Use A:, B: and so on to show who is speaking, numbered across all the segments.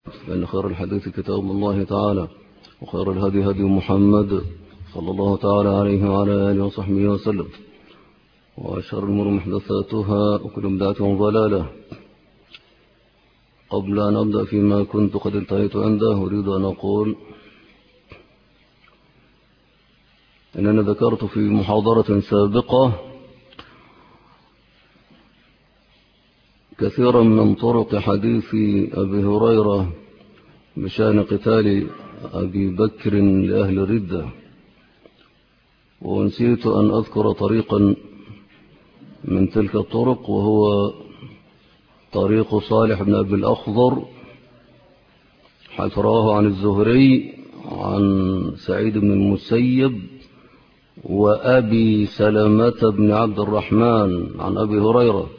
A: فإن خير الحديث كتاب الله تعالى، وخير الهدي هدي محمد صلى الله تعالى عليه وعلى آله وصحبه وسلم، وشر الأمور محدثاتها، وكل بدعة ضلالة. قبل أن أبدأ فيما كنت قد انتهيت عنده، أريد أن أقول أنني ذكرت في محاضرة سابقة كثيرا من طرق حديث أبي هريرة بشأن قتال أبي بكر لأهل الردة، ونسيت أن أذكر طريقا من تلك الطرق، وهو طريق صالح بن أبي الأخضر، حيث رواه عن الزهري عن سعيد بن المسيب وأبي سلمة بن عبد الرحمن عن أبي هريرة.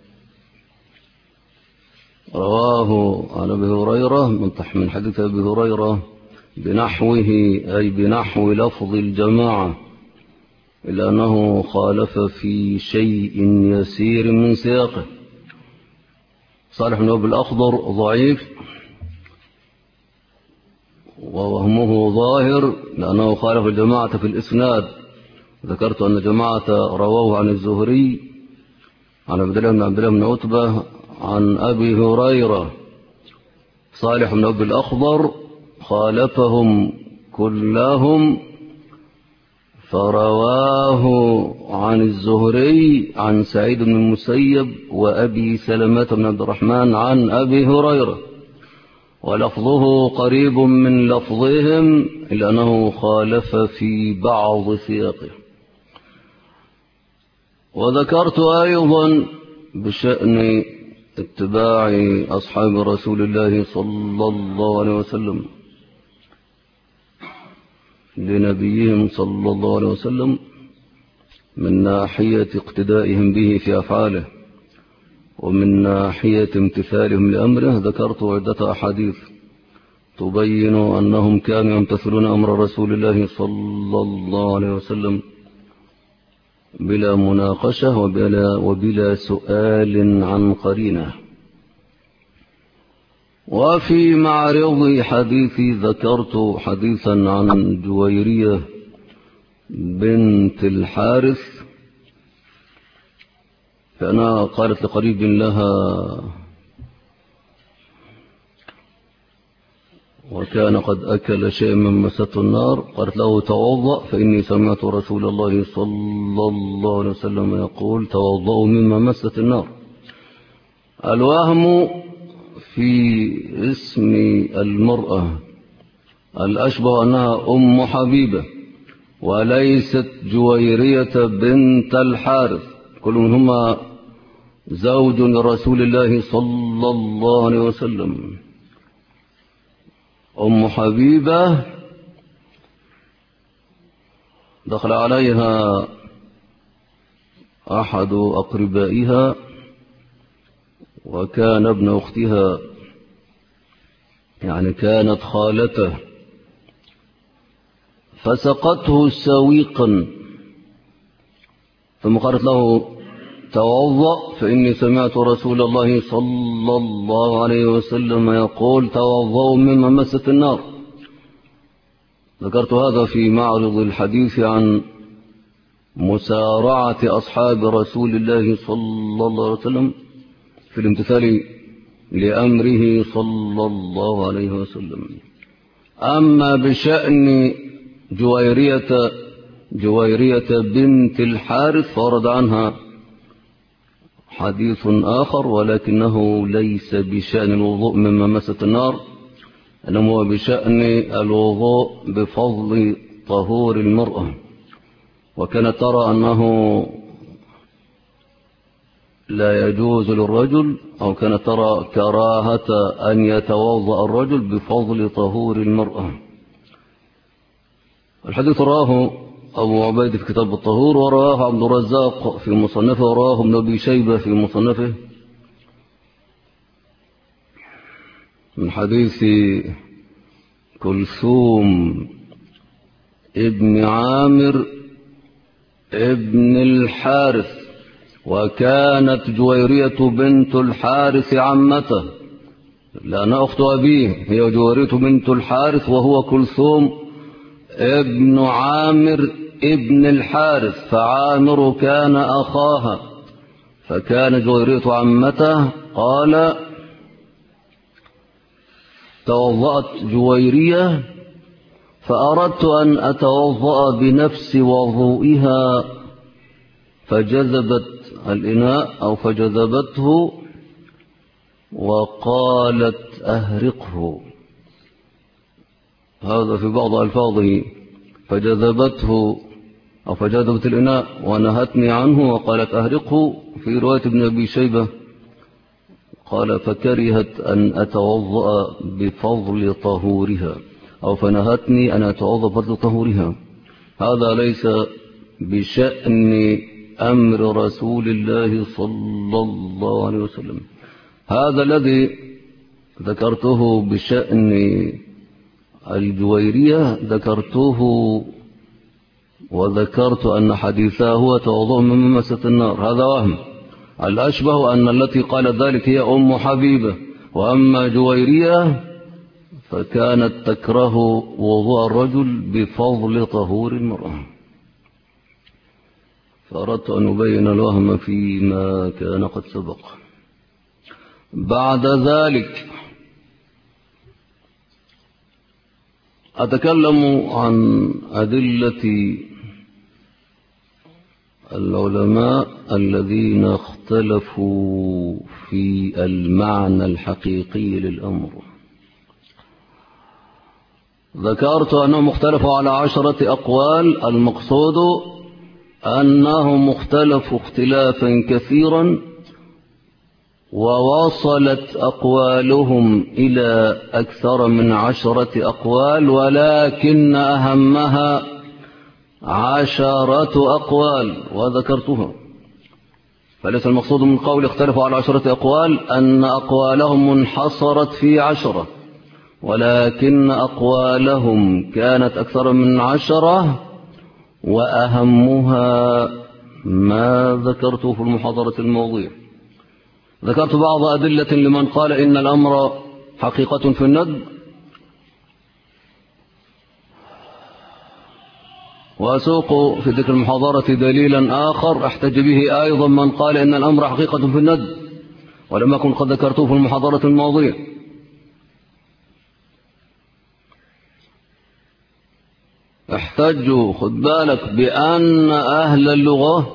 A: رواه عن أبي هريرة من حديث أبي هريرة بنحوه، أي بنحو لفظ الجماعة، إلا أنه خالف في شيء يسير من سياقه. صالح بن أبي الأخضر ضعيف ووهمه ظاهر لأنه خالف الجماعة في الإسناد. ذكرت أن جماعة رواه عن الزهري عن عبد الله بن عتبة عن أبي هريرة. صالح بن أبي الأخضر خالفهم كلهم، فرواه عن الزهري عن سعيد بن المسيب وأبي سلمة بن عبد الرحمن عن أبي هريرة، ولفظه قريب من لفظهم إلا أنه خالف في بعض سياقه. وذكرت أيضا بشأن اتباع أصحاب رسول الله صلى الله عليه وسلم لنبيهم صلى الله عليه وسلم من ناحية اقتدائهم به في أفعاله، ومن ناحية امتثالهم لأمره. ذكرت عدة أحاديث تبين أنهم كانوا يمتثلون أمر رسول الله صلى الله عليه وسلم بلا مناقشة وبلا سؤال عن قرينة. وفي معرض حديثي ذكرت حديثا عن جويرية بنت الحارث، فأنا قالت لقريب لها وكان قد أكل شيء من مسته النار، قالت له توضأ فإني سمعت رسول الله صلى الله عليه وسلم يقول توضأوا مما مست النار. الوهم في اسم المرأة الأشبه أنها أم حبيبة وليست جويرية بنت الحارث، كل منهما زوج لرسول الله صلى الله عليه وسلم. أم حبيبة دخل عليها أحد أقربائها وكان ابن أختها، يعني كانت خالته، فسقته سويقا، ثم قالت له توضأ فإني سمعت رسول الله صلى الله عليه وسلم يقول توضأوا مما مست النار. ذكرت هذا في معرض الحديث عن مسارعة أصحاب رسول الله صلى الله عليه وسلم في الامتثال لأمره صلى الله عليه وسلم. أما بشأن جويرية بنت الحارث فورد عنها حديث آخر، ولكنه ليس بشأن الوضوء مما مست النار، إنما هو بشأن الوضوء بفضل طهور المرأة. وكانت ترى أنه لا يجوز للرجل، أو كانت ترى كراهة أن يتوضأ الرجل بفضل طهور المرأة. الحديث رواه أبو عبيد في كتاب الطهور، ورواه عبد الرزاق في مصنفه، ورواه ابن أبي شيبة في مصنفه من حديث كلثوم ابن عامر ابن الحارث، وكانت جويرية بنت الحارث عمته، لأنها أخت أبيه، هي جويرية بنت الحارث وهو كلثوم ابن عامر ابن الحارث، فعامر كان أخاها، فكان جويرية عمته. قال: توضأت جويرية فأردت أن أتوضأ بنفس وضوئها، فجذبت الإناء أو فجذبته وقالت: أهرقه. هذا في بعض ألفاظه، فجذبته أو فجذبت الإناء ونهتني عنه وقالت: أهرقه. في رواية ابن أبي شيبة قال: فكرهت أن أتوضأ بفضل طهورها، أو فنهتني أن أتوضأ بفضل طهورها. هذا ليس بشأن أمر رسول الله صلى الله عليه وسلم. هذا الذي ذكرته بشأن الجويرية ذكرته، وذكرت أن حديثه هو توضؤ من ممسة النار، هذا وهم. الأشبه أن التي قال ذلك هي أم حبيبة، وأما جويرية فكانت تكره وضوء الرجل بفضل طهور المرأة. فأردت أن أبين الوهم فيما كان قد سبق. بعد ذلك أتكلم عن أدلة العلماء الذين اختلفوا في المعنى الحقيقي للأمر. ذكرت أنهم اختلفوا على 10 أقوال، المقصود أنهم اختلفوا اختلافا كثيرا، ووصلت أقوالهم إلى أكثر من 10 أقوال، ولكن أهمها 10 أقوال وذكرتها. فليس المقصود من قول اختلفوا على 10 أقوال أن أقوالهم انحصرت في 10، ولكن أقوالهم كانت أكثر من 10، وأهمها ما ذكرته في المحاضرة الماضية. ذكرت بعض أدلة لمن قال إن الأمر حقيقة في الندب، وأسوق في ذكر المحاضرة دليلا آخر احتج به أيضا من قال إن الأمر حقيقة في الندب، ولم أكن قد ذكرته في المحاضرة الماضية. احتجوا، خد بالك، بأن أهل اللغة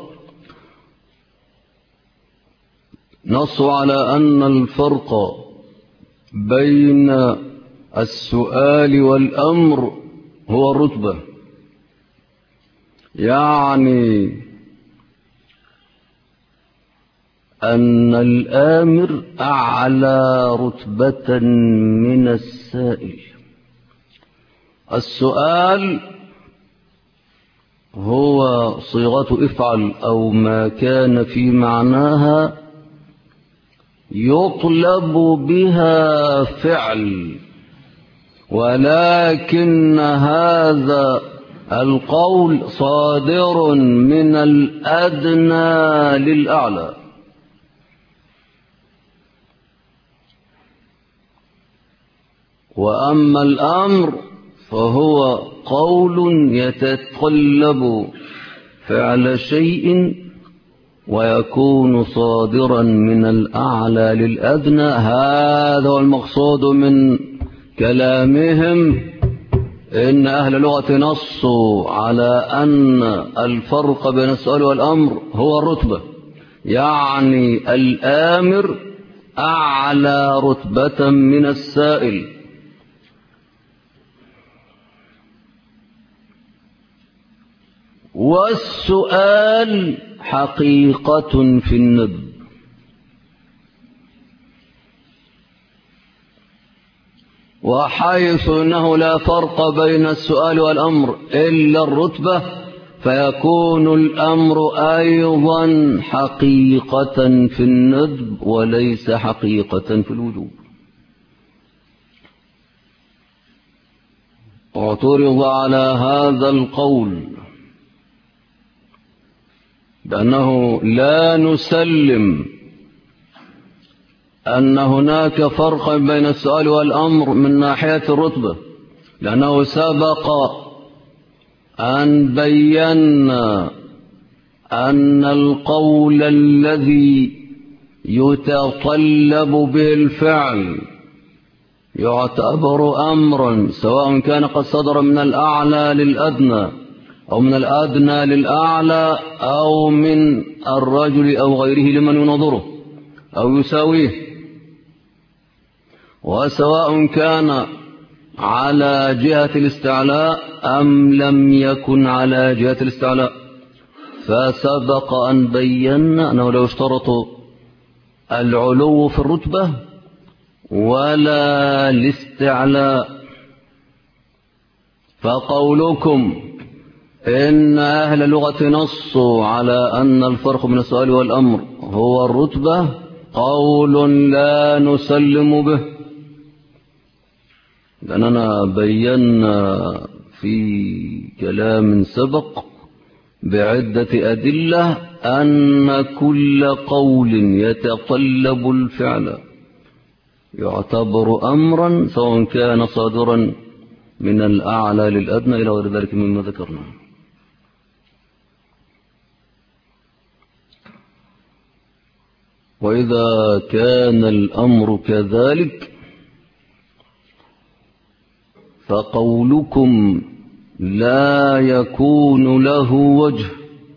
A: نصوا على أن الفرق بين السؤال والأمر هو الرتبة، يعني أن الآمر أعلى رتبة من السائل. السؤال هو صيغة افعل أو ما كان في معناها يطلب بها فعل، ولكن هذا القول صادر من الأدنى للأعلى. وأما الأمر فهو قول يتطلب فعل شيء ويكون صادرا من الأعلى للأدنى. هذا هو المقصود من كلامهم، إن أهل اللغة نصوا على أن الفرق بين السؤال والأمر هو الرتبة، يعني الآمر أعلى رتبة من السائل. والسؤال حقيقة في الندب، وحيث أنه لا فرق بين السؤال والأمر إلا الرتبة، فيكون الأمر أيضا حقيقة في الندب وليس حقيقة في الوجوب. اعترض على هذا القول بأنه لا نسلم أن هناك فرقا بين السؤال والأمر من ناحية الرتبة، لأنه سبق أن بينا أن القول الذي يتطلب به الفعل يعتبر أمرا، سواء كان قد صدر من الأعلى للأدنى أو من الأدنى للأعلى أو من الرجل أو غيره لمن ينظره أو يساويه، وسواء كان على جهة الاستعلاء أم لم يكن على جهة الاستعلاء. فسبق أن بينا أنه لا يشترط العلو في الرتبة ولا الاستعلاء. فقولكم إن أهل اللغة نصوا على أن الفرق بين السؤال والأمر هو الرتبة قول لا نسلم به، لأننا بينا في كلام سبق بعدة أدلة أن كل قول يتطلب الفعل يعتبر أمرا، سواء كان صادرا من الأعلى للأدنى إلى غير ذلك مما ذكرنا. وإذا كان الأمر كذلك فقولكم لا يكون له وجه،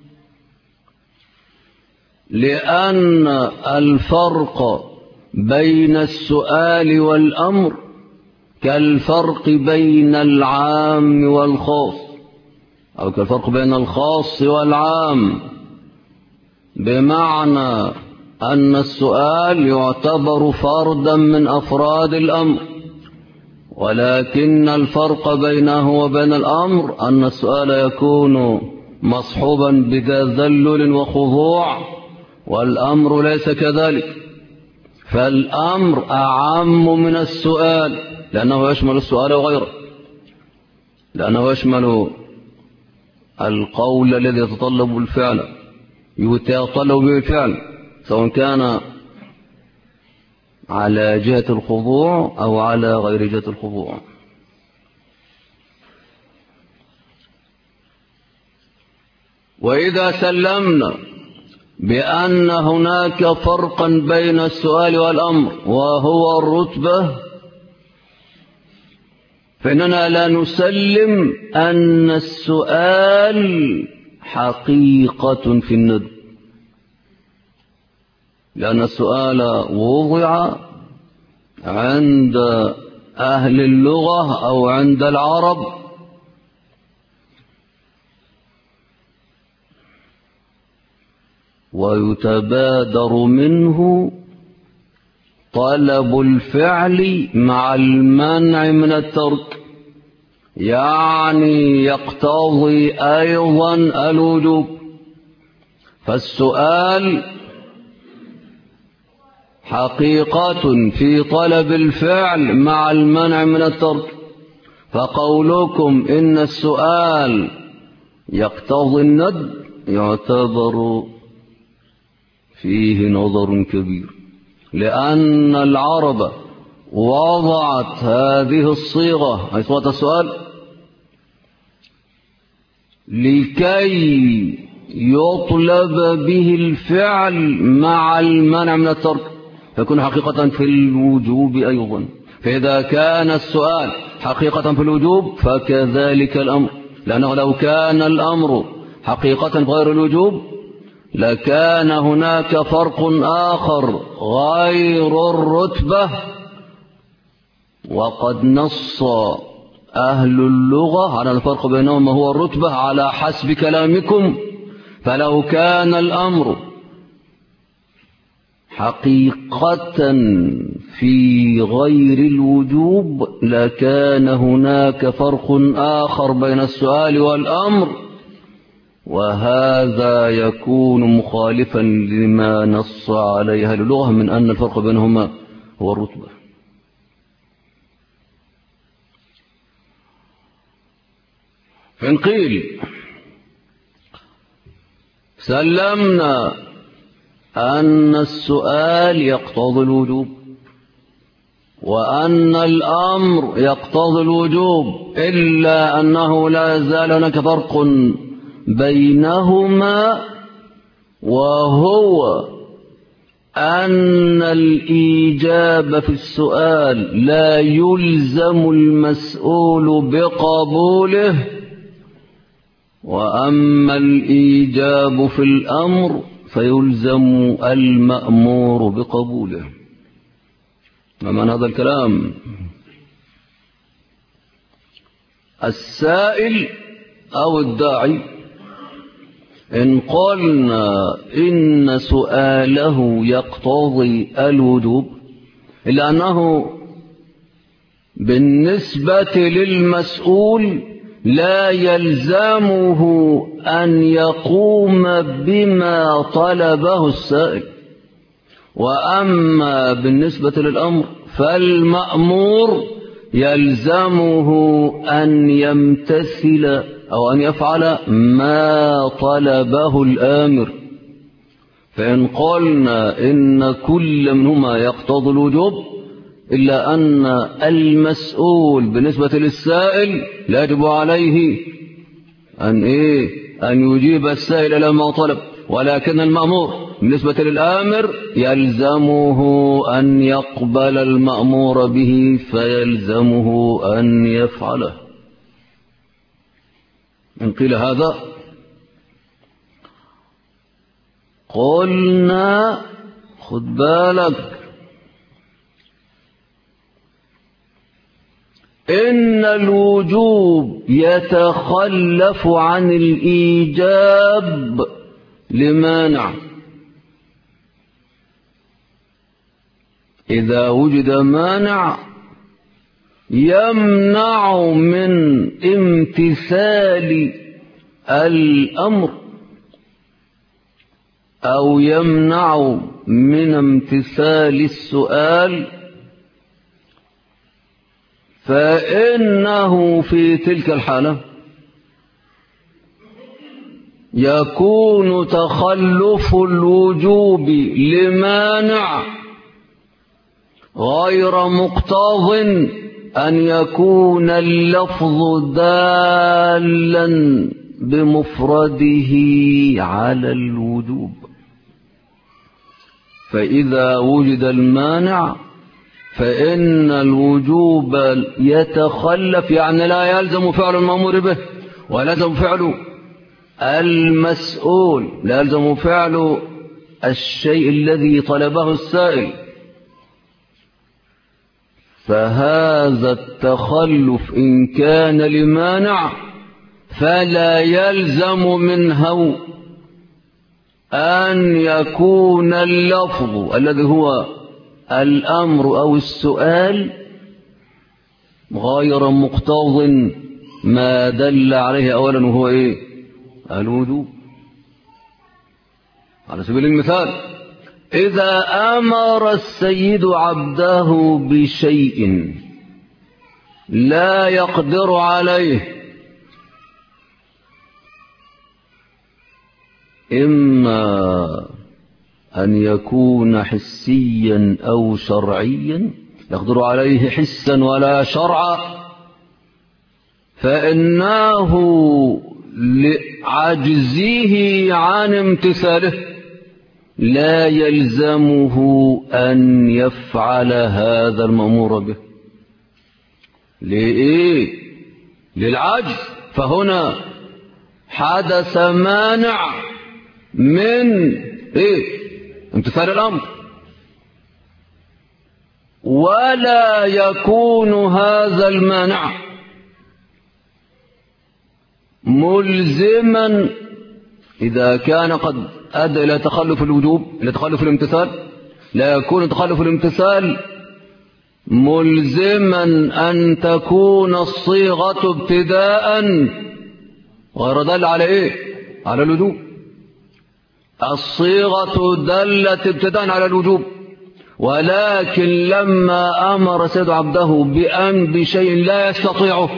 A: لأن الفرق بين السؤال والأمر كالفرق بين العام والخاص، أو كالفرق بين الخاص والعام، بمعنى أن السؤال يعتبر فردا من أفراد الأمر، ولكن الفرق بينه وبين الأمر أن السؤال يكون مصحوبا بتذلل وخضوع، والأمر ليس كذلك. فالأمر أعم من السؤال لأنه يشمل السؤال وغيره، لأنه يشمل القول الذي يتطلب الفعل يتطلب به الفعل، سواء كان على جهة الخضوع أو على غير جهة الخضوع. وإذا سلمنا بأن هناك فرقا بين السؤال والأمر وهو الرتبة، فإننا لا نسلم أن السؤال حقيقة في الندب، لأن السؤال وضع عند أهل اللغة أو عند العرب ويتبادر منه طلب الفعل مع المنع من الترك، يعني يقتضي أيضا الوجوب. فالسؤال حقيقة في طلب الفعل مع المنع من الترك، فقولكم إن السؤال يقتضي الندب يعتبر فيه نظر كبير، لأن العرب وضعت هذه الصيغة أي صيغة السؤال لكي يطلب به الفعل مع المنع من الترك، فيكون حقيقة في الوجوب أيضا. فإذا كان السؤال حقيقة في الوجوب فكذلك الأمر، لأنه لو كان الأمر حقيقة غير الوجوب لكان هناك فرق آخر غير الرتبة، وقد نص أهل اللغة على الفرق بينهما هو الرتبة على حسب كلامكم. فلو كان الأمر حقيقة في غير الوجوب لكان هناك فرق آخر بين السؤال والأمر، وهذا يكون مخالفا لما نص عليه أهل اللغة من أن الفرق بينهما هو الرتبة. فإن قيل سلمنا أن السؤال يقتضي الوجوب وأن الأمر يقتضي الوجوب، إلا أنه لا يزال هناك فرق بينهما، وهو أن الإيجاب في السؤال لا يلزم المسؤول بقبوله، وأما الإيجاب في الأمر فيلزم المأمور بقبوله. ما معنى هذا الكلام؟ السائل أو الداعي إن قلنا إن سؤاله يقتضي الوجوب، إلا أنه بالنسبة للمسؤول لا يلزمه أن يقوم بما طلبه السائل، وأما بالنسبة للأمر فالمأمور يلزمه أن يمتثل أو أن يفعل ما طلبه الآمر. فإن قلنا إن كل منهما يقتضي الوجوب، إلا أن المسؤول بالنسبة للسائل لا يجب عليه أن يجيب السائل إلى ما طلب، ولكن المأمور بالنسبة للآمر يلزمه أن يقبل المأمور به، فيلزمه أن يفعله. إن قيل هذا قلنا خد بالك، إن الوجوب يتخلف عن الإيجاب لمانع. إذا وجد مانع يمنع من امتثال الأمر أو يمنع من امتثال السؤال، فإنه في تلك الحالة يكون تخلف الوجوب لمانع غير مقتض أن يكون اللفظ دالا بمفرده على الوجوب. فإذا وجد المانع فإن الوجوب يتخلف، يعني لا يلزم فعل المأمور به، ولا يلزم فعل المسؤول، لا يلزم فعل الشيء الذي طلبه السائل. فهذا التخلف إن كان لمانع فلا يلزم منه أن يكون اللفظ الذي هو الأمر أو السؤال غير مقتض ما دل عليه أولا، وهو الوجوب. على سبيل المثال، إذا أمر السيد عبده بشيء لا يقدر عليه، إما أن يكون حسيا أو شرعيا، يقدر عليه حسا ولا شرعا، فإنه لعجزه عن امتثاله لا يلزمه أن يفعل هذا المأمور به. للعجز. فهنا حدث مانع من امتثال الأمر، ولا يكون هذا المانع ملزما إذا كان قد أدى إلى تخلف الوجوب، إلى تخلف الامتثال، لا يكون تخلف الامتثال ملزما أن تكون الصيغة ابتداء غير دل على على الوجوب. الصيغة دلت ابتداء على الوجوب، ولكن لما أمر سيد عبده بشيء لا يستطيعه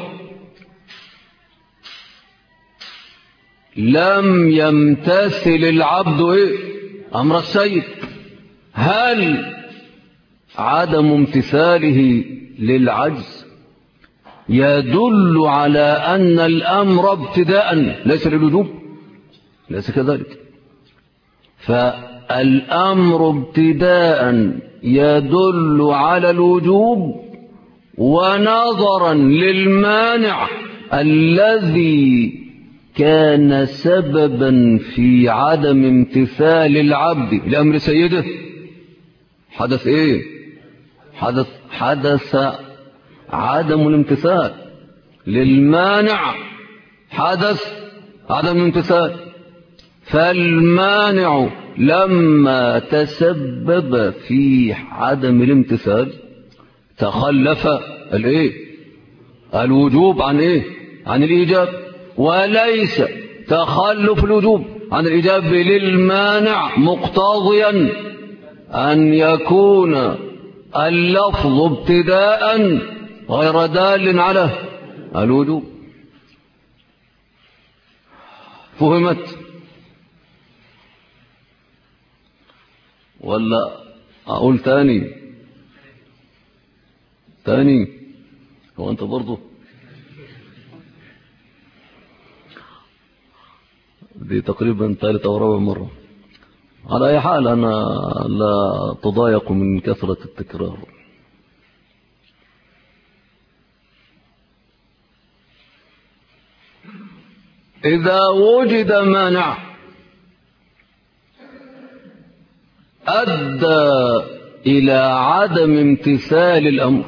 A: لم يمتثل العبد أمر السيد. هل عدم امتثاله للعجز يدل على أن الأمر ابتداء ليس للوجوب، ليس كذلك. فالأمر ابتداء يدل على الوجوب، ونظرا للمانع الذي كان سببا في عدم امتثال العبد لأمر سيده، حدث ايه؟ حدث عدم الامتثال للمانع، حدث عدم الامتثال. فالمانع لما تسبب في عدم الامتثال تخلف الايه؟ الوجوب عن ايه؟ عن الايجاب، وليس تخلف الوجوب عن الايجاب للمانع مقتضيا ان يكون اللفظ ابتداء غير دال على الوجوب. فهمت ولا اقول تاني؟ هو انت برضه دي تقريبا ثالث او رابع مرة. على اي حال انا لا تضايق من كثرة التكرار. إذا وجد مانع أدى إلى عدم امتثال الأمر،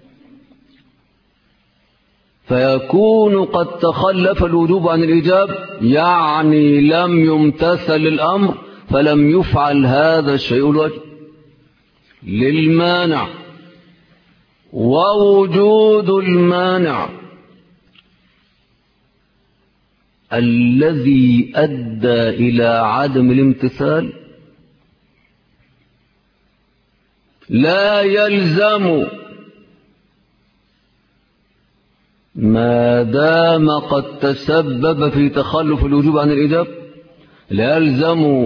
A: فيكون قد تخلف الوجوب عن الإيجاب، يعني لم يمتثل الأمر فلم يفعل هذا الشيء الواجب للمانع. ووجود المانع الذي أدى إلى عدم الامتثال لا يلزم ما دام قد تسبب في تخلف الوجوب عن الإيجاب، لا يلزم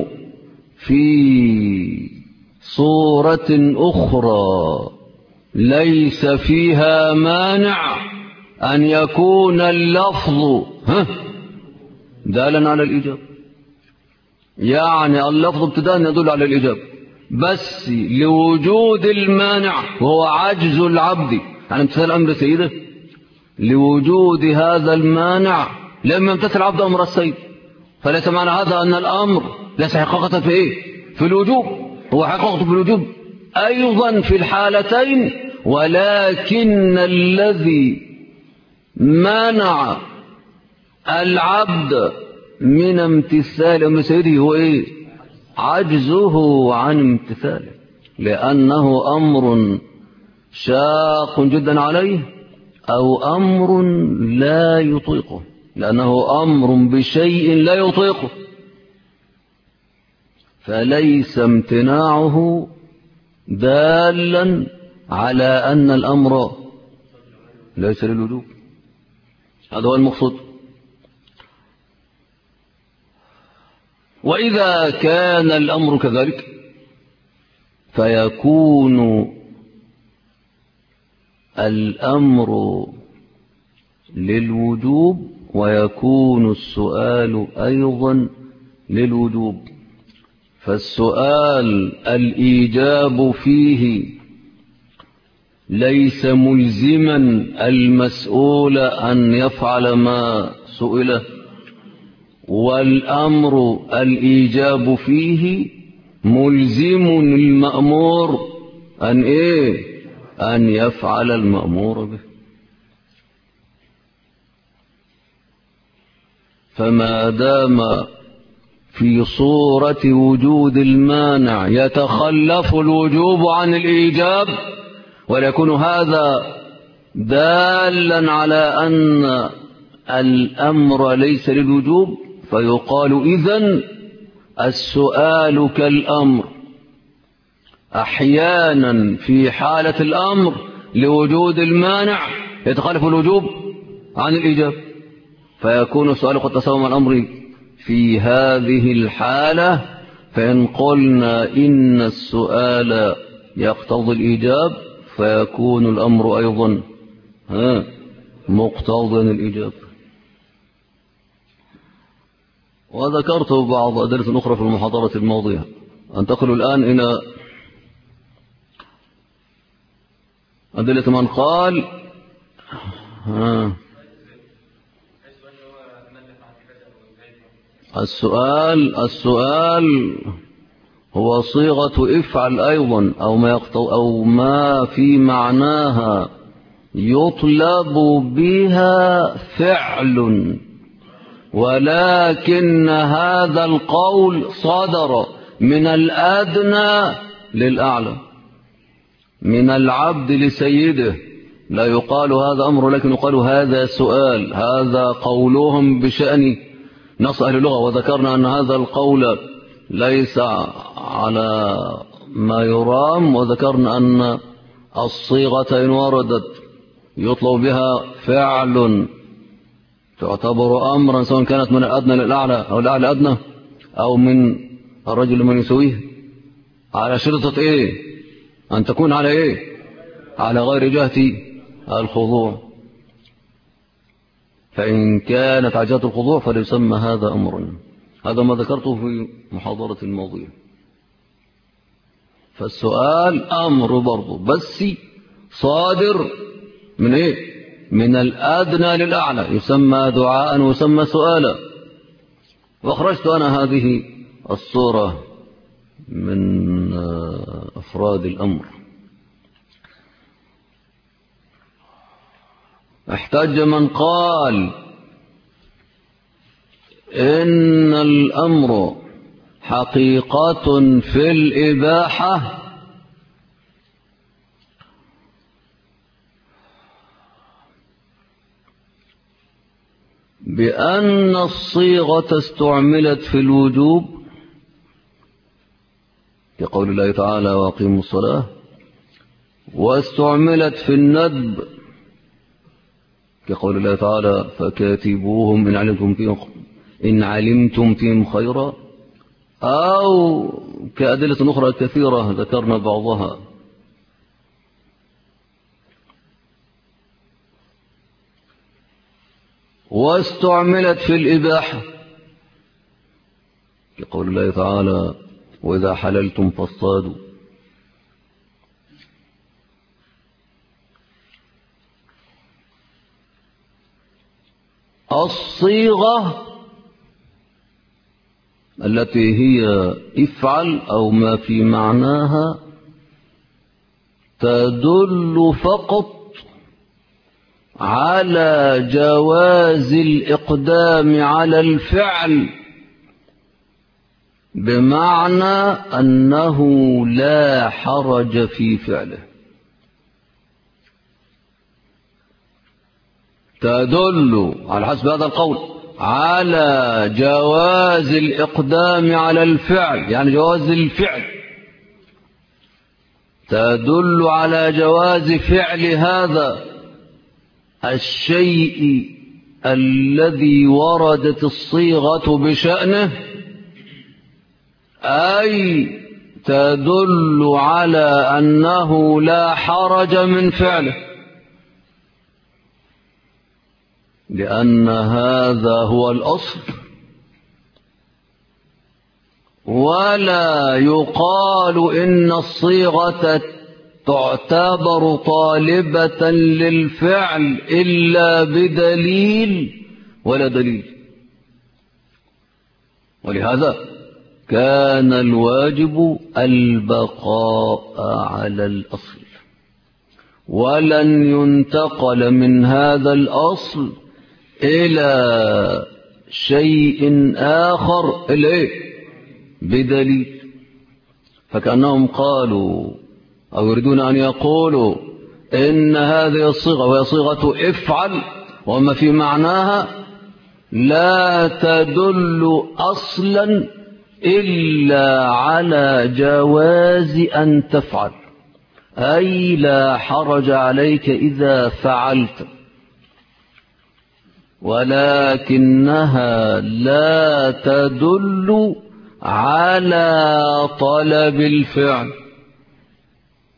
A: في صورة أخرى ليس فيها مانع أن يكون اللفظ دالا على الإيجاب. يعني اللفظ ابتداء يدل على الإيجاب، بس لوجود المانع وهو عجز العبد عن امتثال أمر سيده، لوجود هذا المانع لم يمتثل العبد أمر السيد، فليس معنى هذا أن الأمر ليس حقيقة في إيه؟ في الوجوب، هو حقيقة في الوجوب أيضا في الحالتين، ولكن الذي منع العبد من امتثال أمر سيده هو إيه؟ عجزه عن امتثاله، لأنه أمر شاق جدا عليه أو أمر لا يطيقه، لأنه أمر بشيء لا يطيقه، فليس امتناعه دالا على أن الأمر ليس للوجوب. هذا هو المقصود. وإذا كان الأمر كذلك فيكون الأمر للوجوب ويكون السؤال أيضا للوجوب. فالسؤال الإيجاب فيه ليس ملزما المسؤول أن يفعل ما سئله، والأمر الإيجاب فيه ملزم المأمور أن إيه؟ أن يفعل المأمور به. فما دام في صورة وجود المانع يتخلف الوجوب عن الإيجاب، وليكون هذا دالا على أن الأمر ليس للوجوب، فيقال إذن السؤال كالأمر، أحيانا في حالة الأمر لوجود المانع يتخلف الوجوب عن الإيجاب، فيكون السؤال قد تساوم الأمر في هذه الحالة. فإن قلنا إن السؤال يقتضي الإيجاب فيكون الأمر أيضا مقتضيا الإيجاب. وذكرت بعض أدلة أخرى في المحاضرة الماضية. أنتقل الآن إلى أدلة من قال السؤال هو صيغة افعل أيضا أو ما في معناها يطلب بها فعل، ولكن هذا القول صدر من الأدنى للأعلى، من العبد لسيده. لا يقال هذا أمر لكن يقال هذا سؤال. هذا قولهم بشأن نص أهل اللغة، وذكرنا أن هذا القول ليس على ما يرام، وذكرنا أن الصيغة إن وردت يطلب بها فعل تعتبر أمرا، سواء كانت من الأدنى للأعلى أو الأعلى أدنى أو من الرجل من يسويه، على شرطة إيه؟ أن تكون على إيه؟ على غير جهة الخضوع. فإن كانت على جهة الخضوع فليسمى هذا أمرا. هذا ما ذكرته في محاضرة الماضية. فالسؤال أمر برضه، بس صادر من إيه؟ من الأدنى للأعلى، يسمى دعاء ويسمى سؤالا. وأخرجت أنا هذه الصورة من أفراد الأمر. احتج من قال إن الأمر حقيقة في الإباحة بأن الصيغة استعملت في الوجوب كقول الله تعالى وأقيموا الصلاة، واستعملت في الندب كقول الله تعالى فكاتبوهم إن علمتم فيهم خيرا، أو كأدلة أخرى كثيرة ذكرنا بعضها. واستعملت في الإباحة كقول الله تعالى وإذا حللتم فاصطادوا. الصيغة التي هي افعل أو ما في معناها تدل فقط على جواز الإقدام على الفعل، بمعنى أنه لا حرج في فعله. تدل على حسب هذا القول على جواز الإقدام على الفعل، يعني جواز الفعل، تدل على جواز فعل هذا الشيء الذي وردت الصيغة بشأنه، أي تدل على أنه لا حرج من فعله، لأن هذا هو الأصل. ولا يقال إن الصيغة تعتبر طالبة للفعل إلا بدليل ولا دليل. ولهذا كان الواجب البقاء على الأصل، ولن ينتقل من هذا الأصل إلى شيء آخر إلا بدليل. فكأنهم قالوا أو يريدون أن يقولوا إن هذه الصيغة وهي صيغة افعل وما في معناها لا تدل أصلا إلا على جواز أن تفعل، أي لا حرج عليك إذا فعلت، ولكنها لا تدل على طلب الفعل.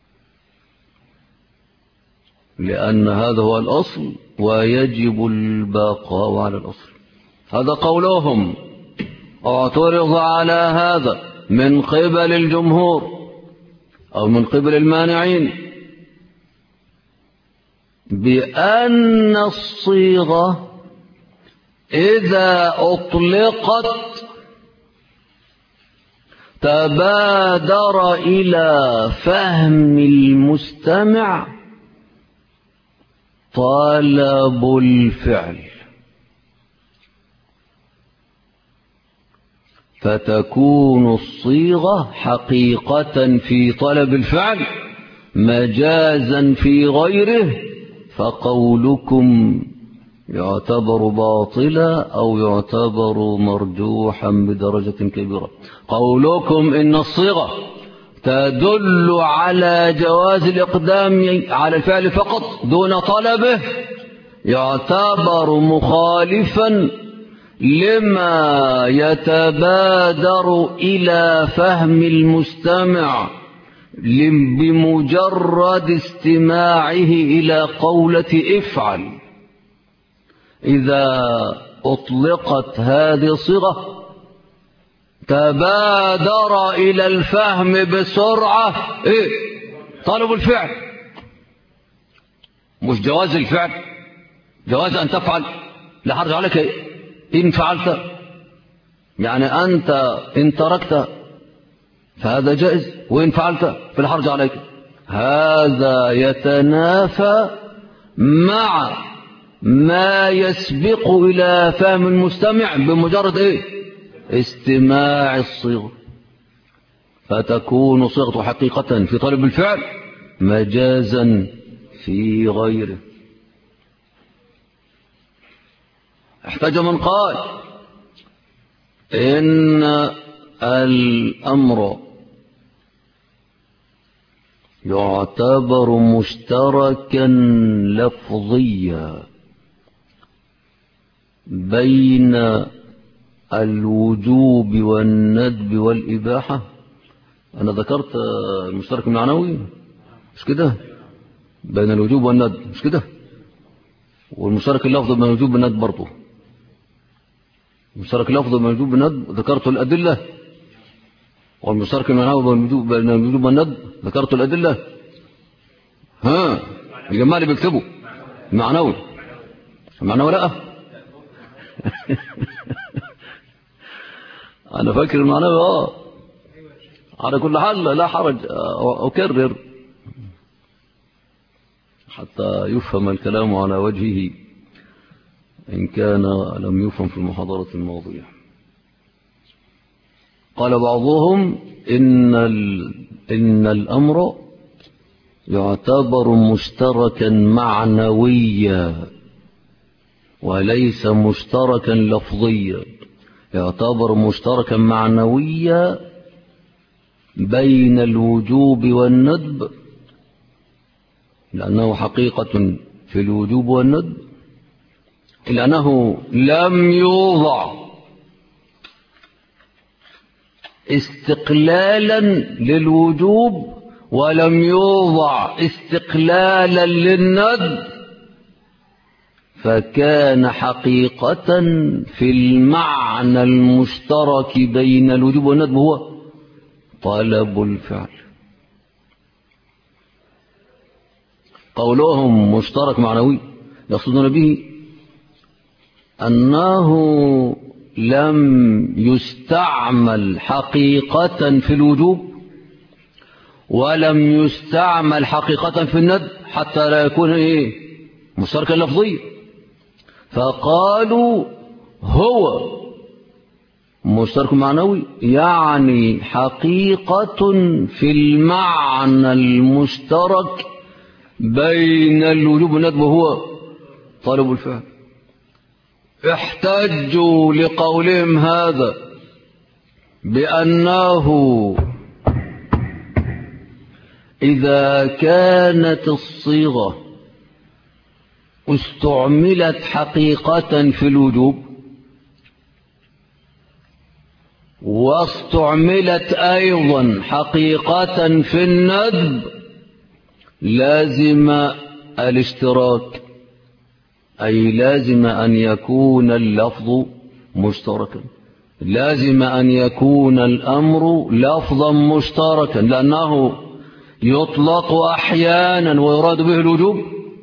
A: لأن هذا هو الأصل ويجب البقاء على الأصل. هذا قولهم. اعترض على هذا من قبل الجمهور أو من قبل المانعين بأن الصيغة إذا أطلقت تبادر إلى فهم المستمع طلب الفعل، فتكون الصيغة حقيقة في طلب الفعل مجازا في غيره، فقولكم يعتبر باطلا أو يعتبر مرجوحا بدرجة كبيرة. قولكم إن الصيغة تدل على جواز الإقدام على الفعل فقط دون طلبه يعتبر مخالفا لما يتبادر إلى فهم المستمع بمجرد استماعه إلى قولة افعل. إذا أطلقت هذه الصيغة تبادر إلى الفهم بسرعة طلب الفعل، مش جواز الفعل. جواز أن تفعل لا حرج عليك إن فعلت، يعني أنت إن تركت فهذا جائز، وإن فعلت فلا حرج عليك. هذا يتنافى مع ما يسبق إلى فهم المستمع بمجرد استماع الصيغة، فتكون صيغة حقيقة في طلب الفعل مجازا في غيره. احتج من قال إن الأمر يعتبر مشتركا لفظيا بين الوجوب والندب والإباحة. أنا ذكرت المشترك المعنوي مش كده بين الوجوب والندب، مش كده؟ والمشترك اللفظي بين الوجوب والندب برضه. المشترك اللفظي بين الوجوب والندب ذكرت الأدلة، والمشترك المعنوي بين الوجوب والندب ذكرت الأدلة. ها الجماعة اللي بيكتبوا المعنوي لا أنا فاكر المعنوي على كل حال لا حرج أكرر حتى يفهم الكلام على وجهه إن كان لم يفهم في المحاضرة الماضية. قال بعضهم إن الأمر يعتبر مشتركا معنويا وليس مشتركا لفظيا. يعتبر مشتركا معنويا بين الوجوب والندب لأنه حقيقة في الوجوب والندب، لأنه لم يوضع استقلالا للوجوب ولم يوضع استقلالا للندب، فكان حقيقة في المعنى المشترك بين الوجوب والندب هو طلب الفعل. قولهم مشترك معنوي يقصدون به أنه لم يستعمل حقيقة في الوجوب ولم يستعمل حقيقة في الندب حتى لا يكون مشتركا لفظيا، فقالوا هو مشترك معنوي يعني حقيقة في المعنى المشترك بين الوجوب والندب هو طلب الفعل. احتجوا لقولهم هذا بأنه إذا كانت الصيغة استعملت حقيقة في الوجوب واستعملت أيضا حقيقة في الندب لازم الاشتراك، أي لازم أن يكون اللفظ مشتركا، لازم أن يكون الأمر لفظا مشتركا، لأنه يطلق أحيانا ويراد به الوجوب،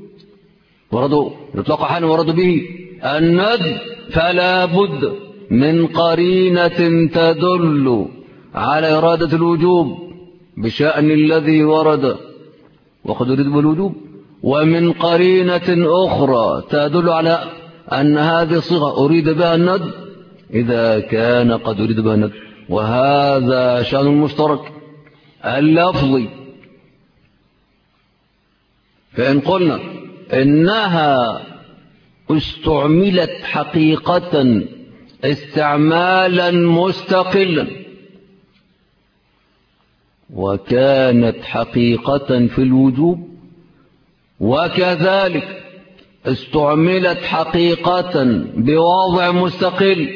A: يطلق أحيانا ويراد به الندب، فلا بد من قرينة تدل على إرادة الوجوب بشأن الذي ورد وقد يريد بالوجوب، ومن قرينة أخرى تدل على أن هذه الصيغة أريد بها الندب إذا كان قد يريد بها الندب. وهذا شأن المشترك اللفظي. فإن قلنا إنها استعملت حقيقة استعمالا مستقلا، وكانت حقيقة في الوجوب، وكذلك استعملت حقيقة بوضع مستقل،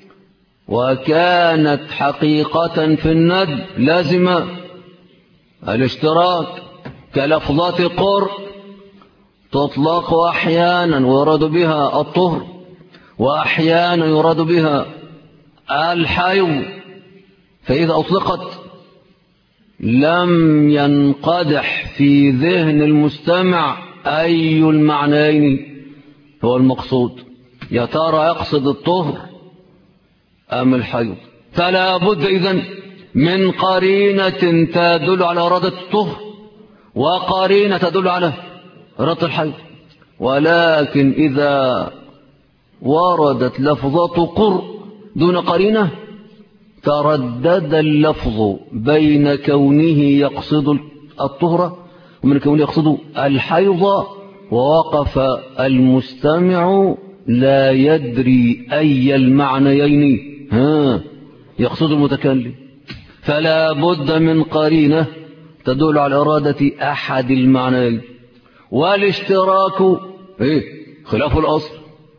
A: وكانت حقيقة في الندب، لازم الاشتراك. كلفظات قر تطلق أحيانا ويراد بها الطهر، وأحيانا يراد بها الحيض، فإذا أطلقت لم ينقدح في ذهن المستمع أي المعنيين هو المقصود، يا ترى يقصد الطهر أم الحيض. فلا بد إذن من قرينة تدل على إرادة الطهر، وقرينة تدل على إرادة الحيض. ولكن إذا وردت لفظات قر دون قرينة تردد اللفظ بين كونه يقصد الطهر ومن كونه يقصد الحيض، ووقف المستمع لا يدري أي المعنيين يقصد المتكلم. فلا بد من قرينة تدل على إرادة أحد المعنيين. والاشتراك خلاف الأصل،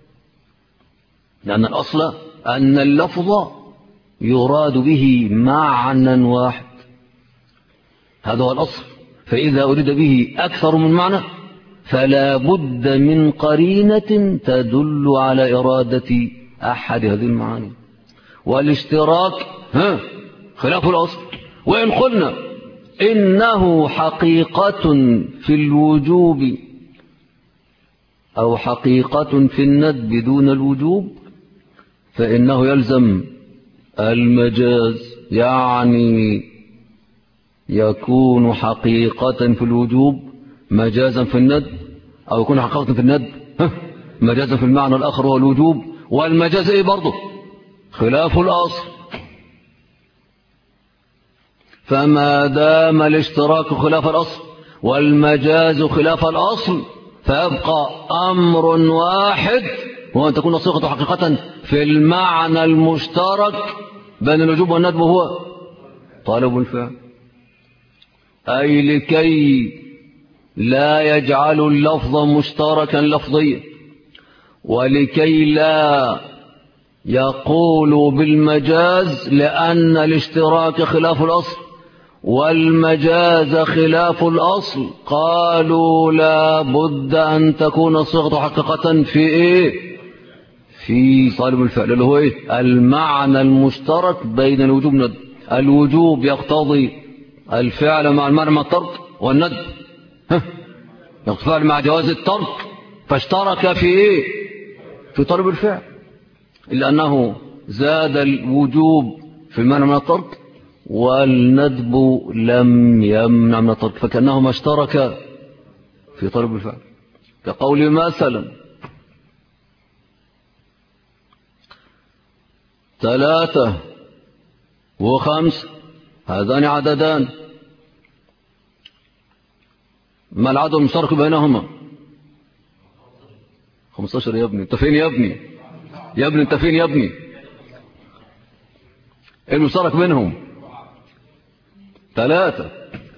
A: لأن الأصل أن اللفظ يراد به معنى واحد، هذا هو الأصل. فإذا أريد به أكثر من معنى فلا بد من قرينة تدل على إرادة أحد هذه المعاني. والاشتراك خلاف الأصل. وإن قلنا إنه حقيقة في الوجوب أو حقيقة في الندب دون الوجوب، فإنه يلزم المجاز، يعني يكون حقيقة في الوجوب مجازا في الندب، أو يكون حقيقة في الندب مجازا في المعنى الآخر هو الوجوب. والمجاز برضه خلاف الأصل. فما دام الاشتراك خلاف الأصل والمجاز خلاف الأصل فيبقى أمر واحد، وهو أن تكون الصيغة حقيقة في المعنى المشترك بين الوجوب والندب، هو طالب الفعل. أي لكي لا يجعل اللفظ مشتركا لفظيا، ولكي لا يقول بالمجاز لأن الاشتراك خلاف الأصل والمجاز خلاف الأصل، قالوا لا بد أن تكون الصيغة حقيقة في في طالب الفعل، اللي هو المعنى المشترك بين الوجوب والندب. الوجوب يقتضي الفعل مع المعنى مع الترك، والندب يقتضي الفعل مع جواز الترك، فاشترك في في طالب الفعل، إلا أنه زاد الوجوب في المعنى من الترك والندب لم يمنع من الترك، فكأنهما اشترك في طالب الفعل. كقول مثلا 3 و5 هذان عددان، ما العدد المشترك بينهما؟ 15 يا ابني. انت فين يا ابني؟ يا ابني انت فين يا ابني؟ ايه المشترك بينهم؟ 3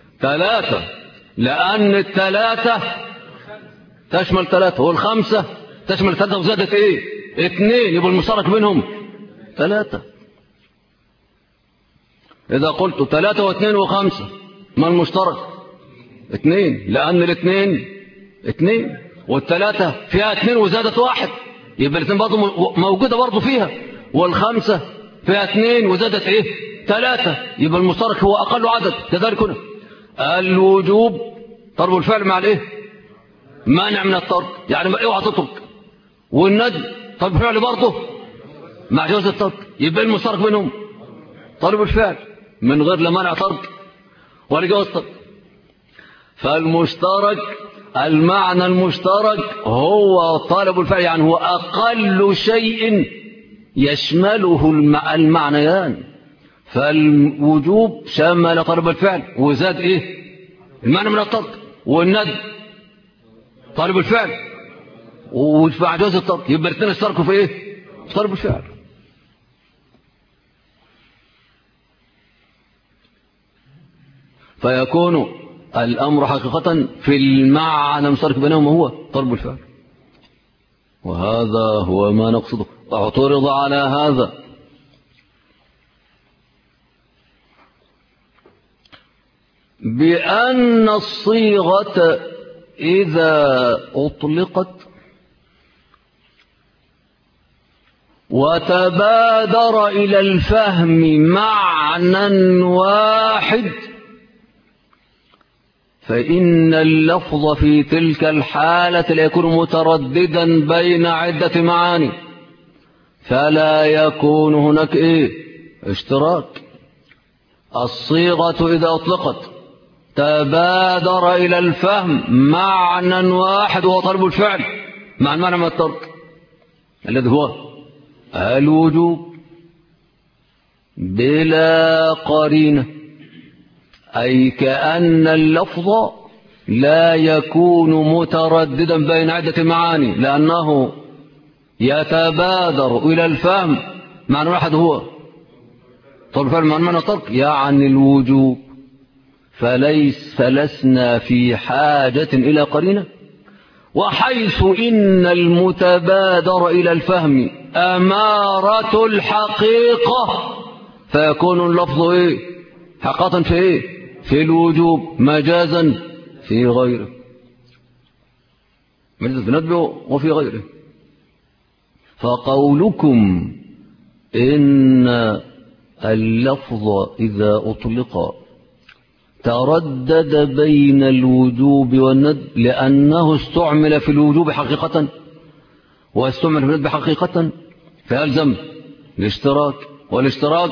A: لأن 3 تشمل 3، وال5 تشمل 3 وزادت 2، يبقى المشترك بينهم 3. إذا قلت 3 و2 و5 ما المشترك؟ 2، لأن الاثنين 2 والثلاثة فيها 2 وزادت 1 يبقى الاثنين برضه موجودة برضه فيها، والخمسة فيها 2 وزادت 3 يبقى المشترك هو أقل عدد. كذلك هنا الوجوب طلب الفعل مع مانع من الترك، يعني اوعى تترك، والندب طلب الفعل برضه مع جواز الترك، يبقى المشترك بينهم طلب الفعل من غير لا مانع ترك ولا جواز ترك. فالمشترك المعنى المشترك هو طلب الفعل، يعني هو أقل شيء يشمله المعنيان. فالوجوب شمل طلب الفعل وزاد المعنى من الترك، والندب طلب الفعل ومع جواز الترك، يبقى الاثنين اشتركوا في في طلب الفعل. فيكون الأمر حقيقة في المعنى مشترك بينهما هو طلب الفعل، وهذا هو ما نقصده. اعترض على هذا بأن الصيغة إذا أطلقت وتبادر إلى الفهم معنى واحد فإن اللفظ في تلك الحالة لا يكون مترددا بين عدة معاني، فلا يكون هناك اشتراك. الصيغة إذا أطلقت تبادر إلى الفهم معنى واحد وهو طلب الفعل مع المعنى من الترك الذي هو الوجوب بلا قرينة، أي كأن اللفظ لا يكون مترددا بين عدة معاني، لأنه يتبادر إلى الفهم معنى واحد هو طلب الفعل مع المعنى الترك، يعني الوجوب. فلسنا في حاجة إلى قرينة. وحيث إن المتبادر إلى الفهم أمارة الحقيقة فيكون اللفظ حقيقة في في الوجوب مجازا في غيره، مجازا في ندبه وفي غيره. فقولكم إن اللفظ إذا أطلق تردد بين الوجوب والندب لأنه استعمل في الوجوب حقيقة واستعمل في الندب حقيقة، فيلزم الاشتراك، والاشتراك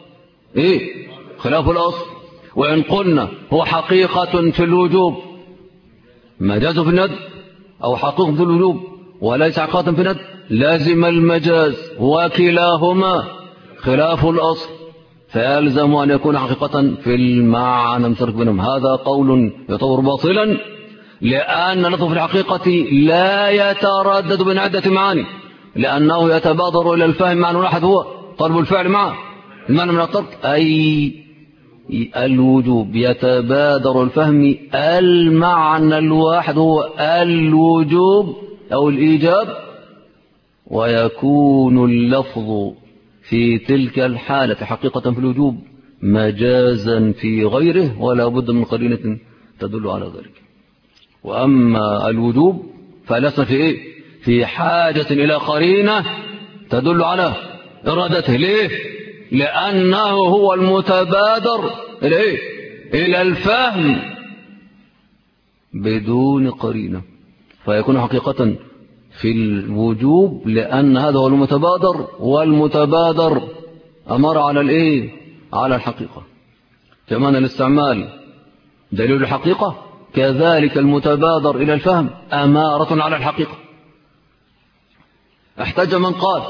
A: خلاف الأصل. وإن قلنا هو حقيقة في الوجوب مجاز في الندب، أو حقيقة في الوجوب وليس حقيقة في الندب، لازم المجاز، وكلاهما خلاف الأصل، فيلزم أن يكون حقيقة في المعنى مشترك بينهم. هذا قول يعتبر باطلا، لأن اللفظ في الحقيقة لا يتردد بين عدة معاني، لأنه يتبادر إلى الفهم معنى واحد هو طلب الفعل مع المعنى من الترك، أي الوجوب يتبادر الفهم المعنى الواحد هو الوجوب أو الإيجاب، ويكون اللفظ في تلك الحالة حقيقة في الوجوب مجازا في غيره، ولا بد من قرينة تدل على ذلك. وأما الوجوب فلسنا في حاجة إلى قرينة تدل على إرادته. ليه؟ لأنه هو المتبادر إلى الفهم بدون قرينة، فيكون حقيقة في الوجوب لأن هذا هو المتبادر، والمتبادر أمر على على الحقيقة. كمان الاستعمال دليل الحقيقة، كذلك المتبادر إلى الفهم أمارة على الحقيقة. احتج من قال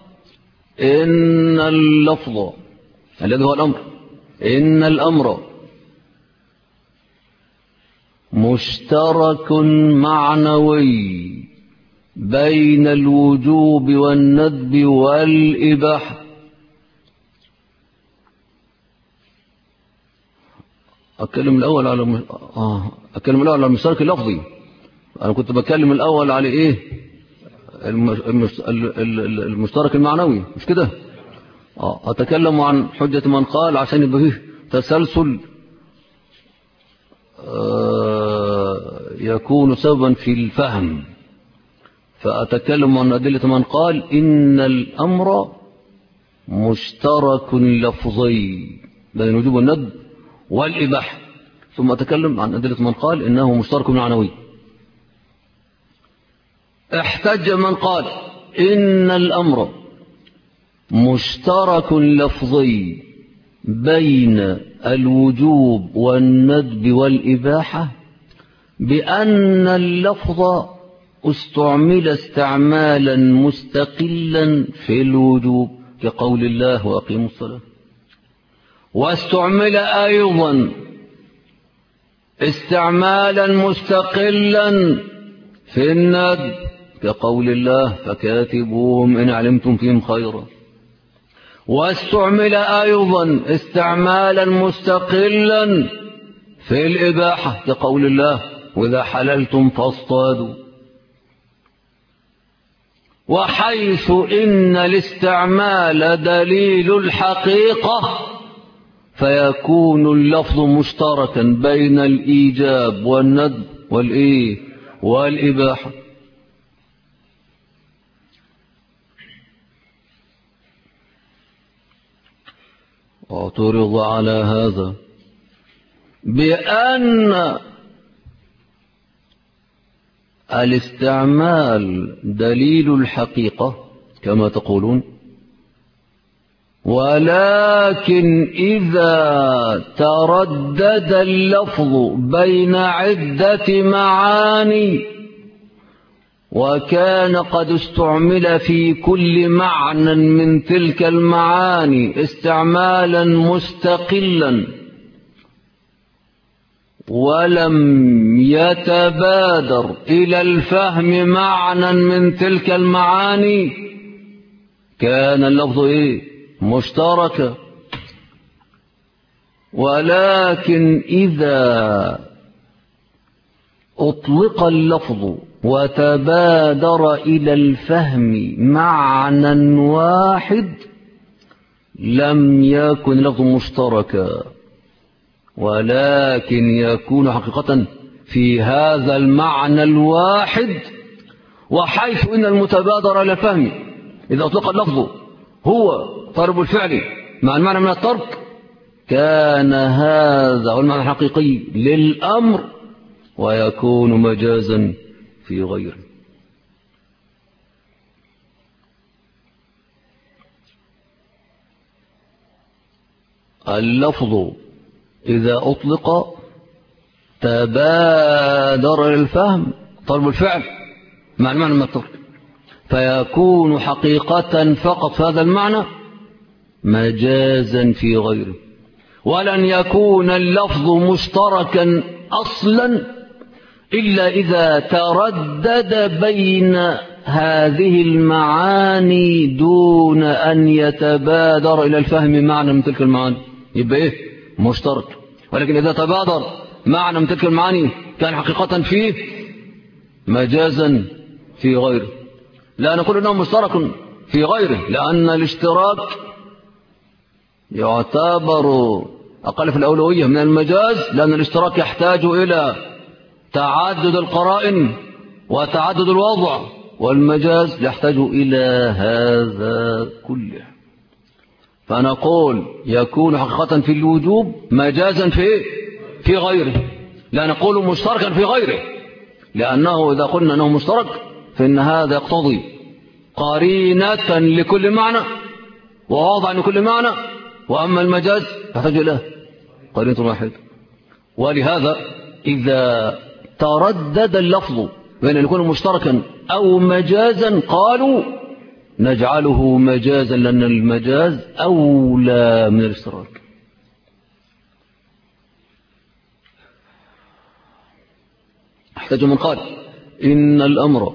A: إن اللفظ الذي هو الأمر، إن الأمر مشترك معنوي بين الوجوب والندب والإباحة. أتكلم الأول على المشترك اللفظي. أنا كنت بتكلم الأول على المشترك المعنوي، مش كده؟ أتكلم عن حجة من قال عشان يبقى فيه تسلسل يكون سببا في الفهم، فأتكلم عن أدلة من قال إن الأمر مشترك لفظي بين الوجوب والندب والإباحة، ثم أتكلم عن أدلة من قال إنه مشترك معنوي. احتج من قال إن الأمر مشترك لفظي بين الوجوب والندب والإباحة بأن اللفظ استعمل استعمالا مستقلا في الوجوب كقول الله وأقيموا الصلاة، واستعمل أيضا استعمالا مستقلا في الندب كقول الله فكاتبوهم إن علمتم فيهم خيرا، واستعمل أيضا استعمالا مستقلا في الإباحة كقول الله وإذا حللتم فاصطادوا. وحيث إن الاستعمال دليل الحقيقة فيكون اللفظ مشتركا بين الإيجاب والندب والإباحة. واعترض على هذا بأن الاستعمال دليل الحقيقة كما تقولون، ولكن إذا تردد اللفظ بين عدة معاني وكان قد استعمل في كل معنى من تلك المعاني استعمالا مستقلا ولم يتبادر إلى الفهم معنى من تلك المعاني كان اللفظ مشتركا. ولكن إذا أطلق اللفظ وتبادر إلى الفهم معنى واحد لم يكن اللفظ مشتركا، ولكن يكون حقيقة في هذا المعنى الواحد. وحيث إن المتبادر إلى الفهم إذا أطلق اللفظ هو طلب الفعل مع المعنى من الترك كان هذا هو المعنى الحقيقي للأمر ويكون مجازا في غيره. اللفظ إذا أطلق تبادر الفهم طلب الفعل مع المعنى من الترك فيكون حقيقة فقط في هذا المعنى مجازا في غيره، ولن يكون اللفظ مشتركا أصلا إلا إذا تردد بين هذه المعاني دون أن يتبادر إلى الفهم معنى من تلك المعاني، يبقى مشترك. ولكن إذا تبادر معنى من تلك المعاني كان حقيقة فيه مجازا في غيره. لا نقول أنه مشترك في غيره لأن الاشتراك يعتبر أقل في الأولوية من المجاز، لأن الاشتراك يحتاج إلى تعدد القرائن وتعدد الوضع، والمجاز يحتاج إلى هذا كله. فنقول يكون حقيقة في الوجوب مجازا في غيره، لا نقول مشتركا في غيره، لأنه إذا قلنا أنه مشترك فإن هذا يقتضي قرينة لكل معنى ووضع لكل معنى، وأما المجاز يحتاج إلى قرينة واحدة. ولهذا إذا تردد اللفظ بين أن يكون مشتركا أو مجازا قالوا نجعله مجازا لأن المجاز أولى من الاشتراك. احتج من قال إن الأمر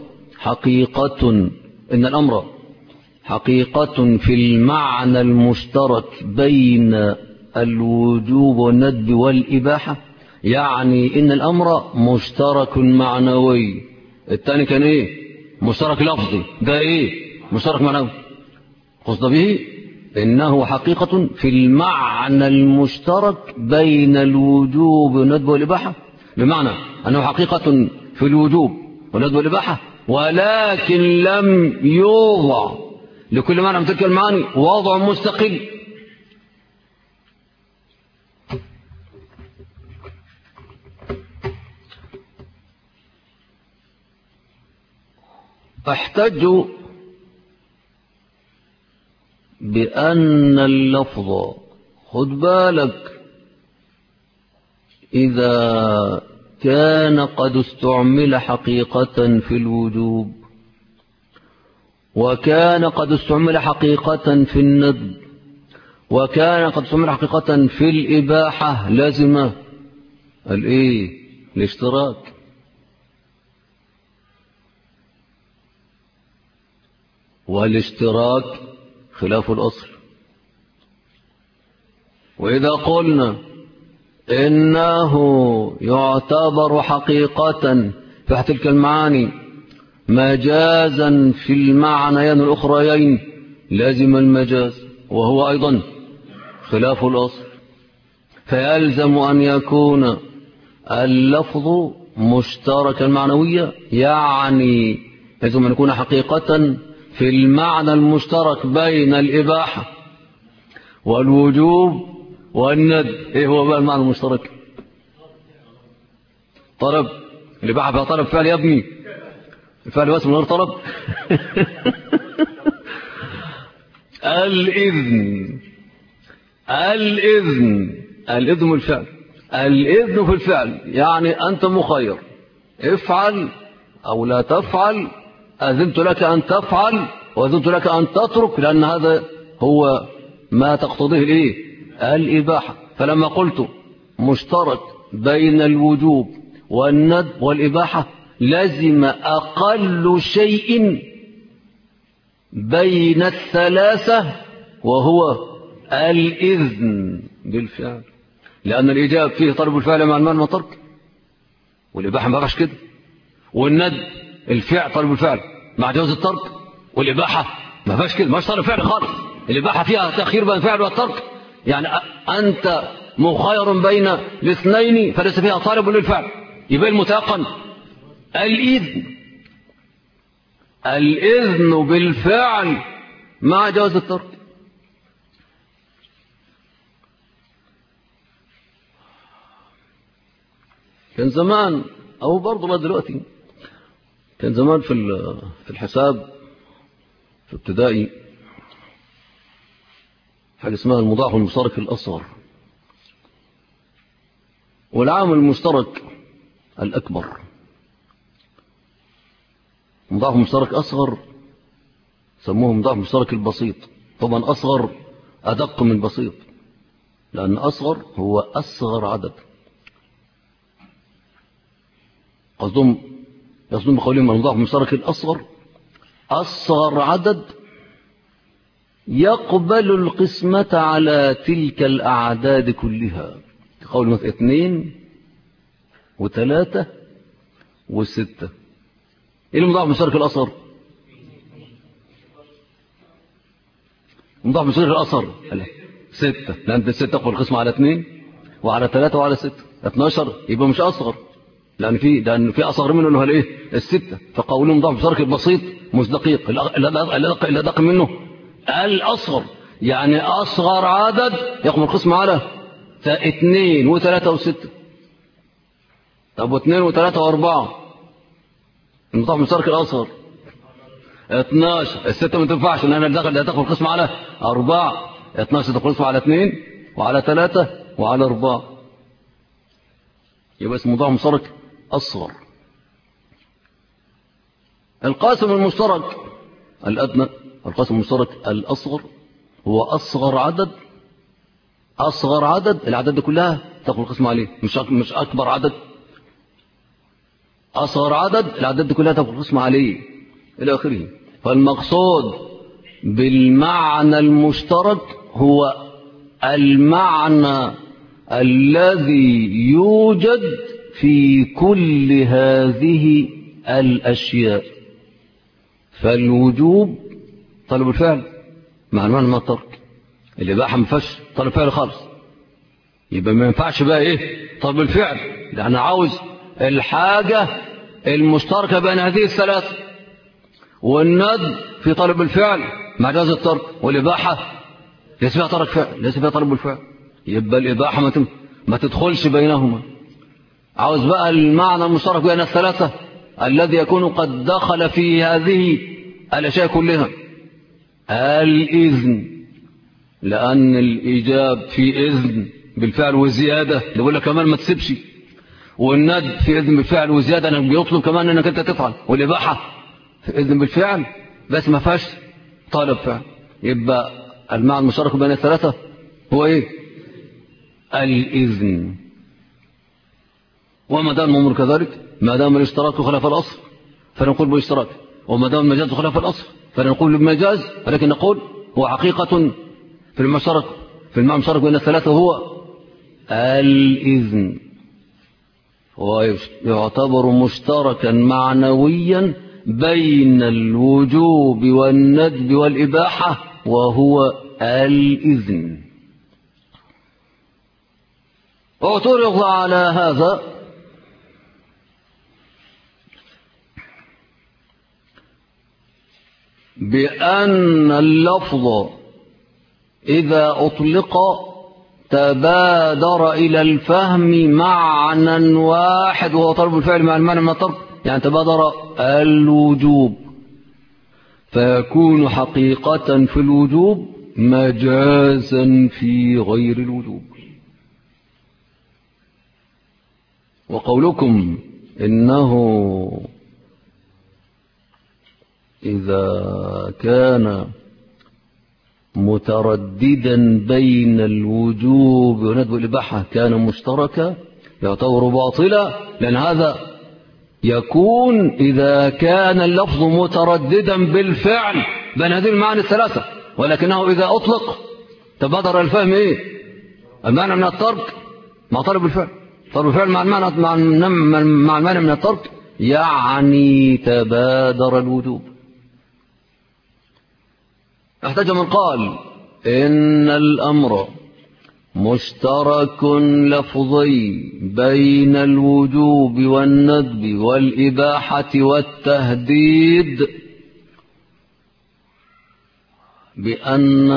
A: حقيقة في المعنى المشترك بين الوجوب والندب والإباحة، يعني إن الأمر مشترك معنوي. الثاني كان مشترك لفظي، ده مشترك معنوي. قصد به إنه حقيقة في المعنى المشترك بين الوجوب والندب والإباحة، بمعنى أنه حقيقة في الوجوب والندب والإباحة، ولكن لم يوضع لكل معنى من تلك المعاني وضع مستقل. احتجوا بأن اللفظ، خد بالك، إذا كان قد استعمل حقيقة في الوجوب، وكان قد استعمل حقيقة في الندب، وكان قد استعمل حقيقة في الإباحة، لازم الاشتراك. والاشتراك خلاف الأصل. وإذا قلنا إنه يعتبر حقيقة في تلك المعاني مجازا في المعنيين الأخريين، لازم المجاز، وهو أيضا خلاف الأصل. فيلزم أن يكون اللفظ مشتركا معنويا، يعني لازم أن يكون حقيقة في المعنى المشترك بين الإباحة والوجوب والندب. ايه هو بقى المعنى المشترك؟ طلب. الإباحة فيها طلب فعل يا ابني، الفعل بس من غير طلب. الإذن بالفعل، الإذن في الفعل، يعني أنت مخير، افعل أو لا تفعل، أذنت لك أن تفعل وأذنت لك أن تترك، لأن هذا هو ما تقتضيه الإباحة. فلما قلت مشترك بين الوجوب والندب والإباحة، لازم أقل شيء بين الثلاثة وهو الإذن بالفعل، لأن الإجاب فيه طلب الفعل مع المعنى والترك، والإباحة ما فيهاش كده. والندب الفعل طلب الفعل مع جواز الترك، والإباحة ما فيهاش كده، ما فيهاش طلب فعل خالص. الإباحة فيها تأخير بين الفعل والترك، يعني أنت مخير بين الاثنين فليس فيها طالب للفعل، يبقى المتيقن الإذن بالفعل مع جواز الترك. كان زمان أو برضه ما دلوقتي، كان زمان في الحساب في ابتدائي حاجة اسمها المضاعف المشترك الأصغر والعامل المشترك الأكبر. مضاعف مشترك أصغر سموه مضاعف مشترك البسيط. طبعا أصغر أدق من بسيط، لأن أصغر هو أصغر عدد. قصدهم بقولهم المضاعف المشترك الأصغر أصغر عدد يقبل القسمة على تلك الأعداد كلها. قول مثلا 2 و3 و6. ايه المضاعف المشترك الأصغر؟ المضاعف المشترك الأصغر 6، لأن 6 تقبل القسمة على 2 وعلى 3 وعلى 6. 12 يبقى مش أصغر، لأن في أصغر منه اللي هو الستة. فقولهم مضاعف مشترك البسيط مش دقيق، الأدق منه الأصغر، يعني أصغر عدد يقوم القسم على 2 و3 و6. طب 2 و3 و4 المضاعف المشترك الأصغر 12. الستة ما تنفعش لأن لا تقوم القسم على 4. 12 تقوم القسم على 2 وعلى 3 وعلى 4، يبقى اسمه مضاعف مشترك أصغر. القاسم المشترك الأدنى، القاسم المشترك الأصغر هو أصغر عدد الأعداد دي كلها تقوم القسم عليه، مش أكبر عدد، أصغر عدد الأعداد دي كلها تقوم القسم عليه إلى آخره. فالمقصود بالمعنى المشترك هو المعنى الذي يوجد في كل هذه الأشياء. فالوجوب طلب الفعل مع المعنى ما الترك. الإباحة ما فيهاش طلب فعل خالص، يبقى ما ينفعش بقى طلب الفعل، لأن عاوز الحاجة المشتركة بين هذه الثلاثة، والندب في طلب الفعل مع جواز الترك، والإباحة ليس فيها ترك فعل، ليس فيها طلب الفعل، يبقى الإباحة ما تدخلش بينهما. عاوز بقى المعنى المشترك بين الثلاثة الذي يكون قد دخل في هذه الأشياء كلها. الإذن، لأن الإيجاب في إذن بالفعل والزيادة، اللي بيقول لك كمان ما تسيبش، والندب في إذن بالفعل والزيادة أنك بيطلب كمان أنك أنت تفعل، والإباحة في إذن بالفعل بس ما فيهاش طالب فعل. يبقى المعنى المشترك بين الثلاثة هو إيه؟ الإذن. وما دام الأمر كذلك، ما دام الاشتراك خلاف الأصل فنقول بالاشتراك، وما دام المجاز خلاف الأصل فنقول بالمجاز، ولكن نقول هو حقيقة في المشترك، في المعنى المشترك بين الثلاثة هو الإذن. هو يعتبر مشتركا معنويا بين الوجوب والندب والإباحة، وهو الإذن. واعترض على هذا بأن اللفظ إذا أطلق تبادر إلى الفهم معنى واحد، وهو طلب الفعل مع المعنى من الطرف، يعني تبادر الوجوب، فيكون حقيقة في الوجوب مجازا في غير الوجوب. وقولكم إنه إذا كان مترددا بين الوجوب والندب والإباحة كان مشتركا يعتبر باطلا، لأن هذا يكون إذا كان اللفظ مترددا بالفعل بين هذه المعاني الثلاثة، ولكنه إذا أطلق تبادر الفهم إيه؟ المعنى من الترك مع طلب الفعل، طلب الفعل مع المعنى من الترك، يعني تبادر الوجوب. احتج من قال إن الأمر مشترك لفظي بين الوجوب والندب والإباحة والتهديد، بأن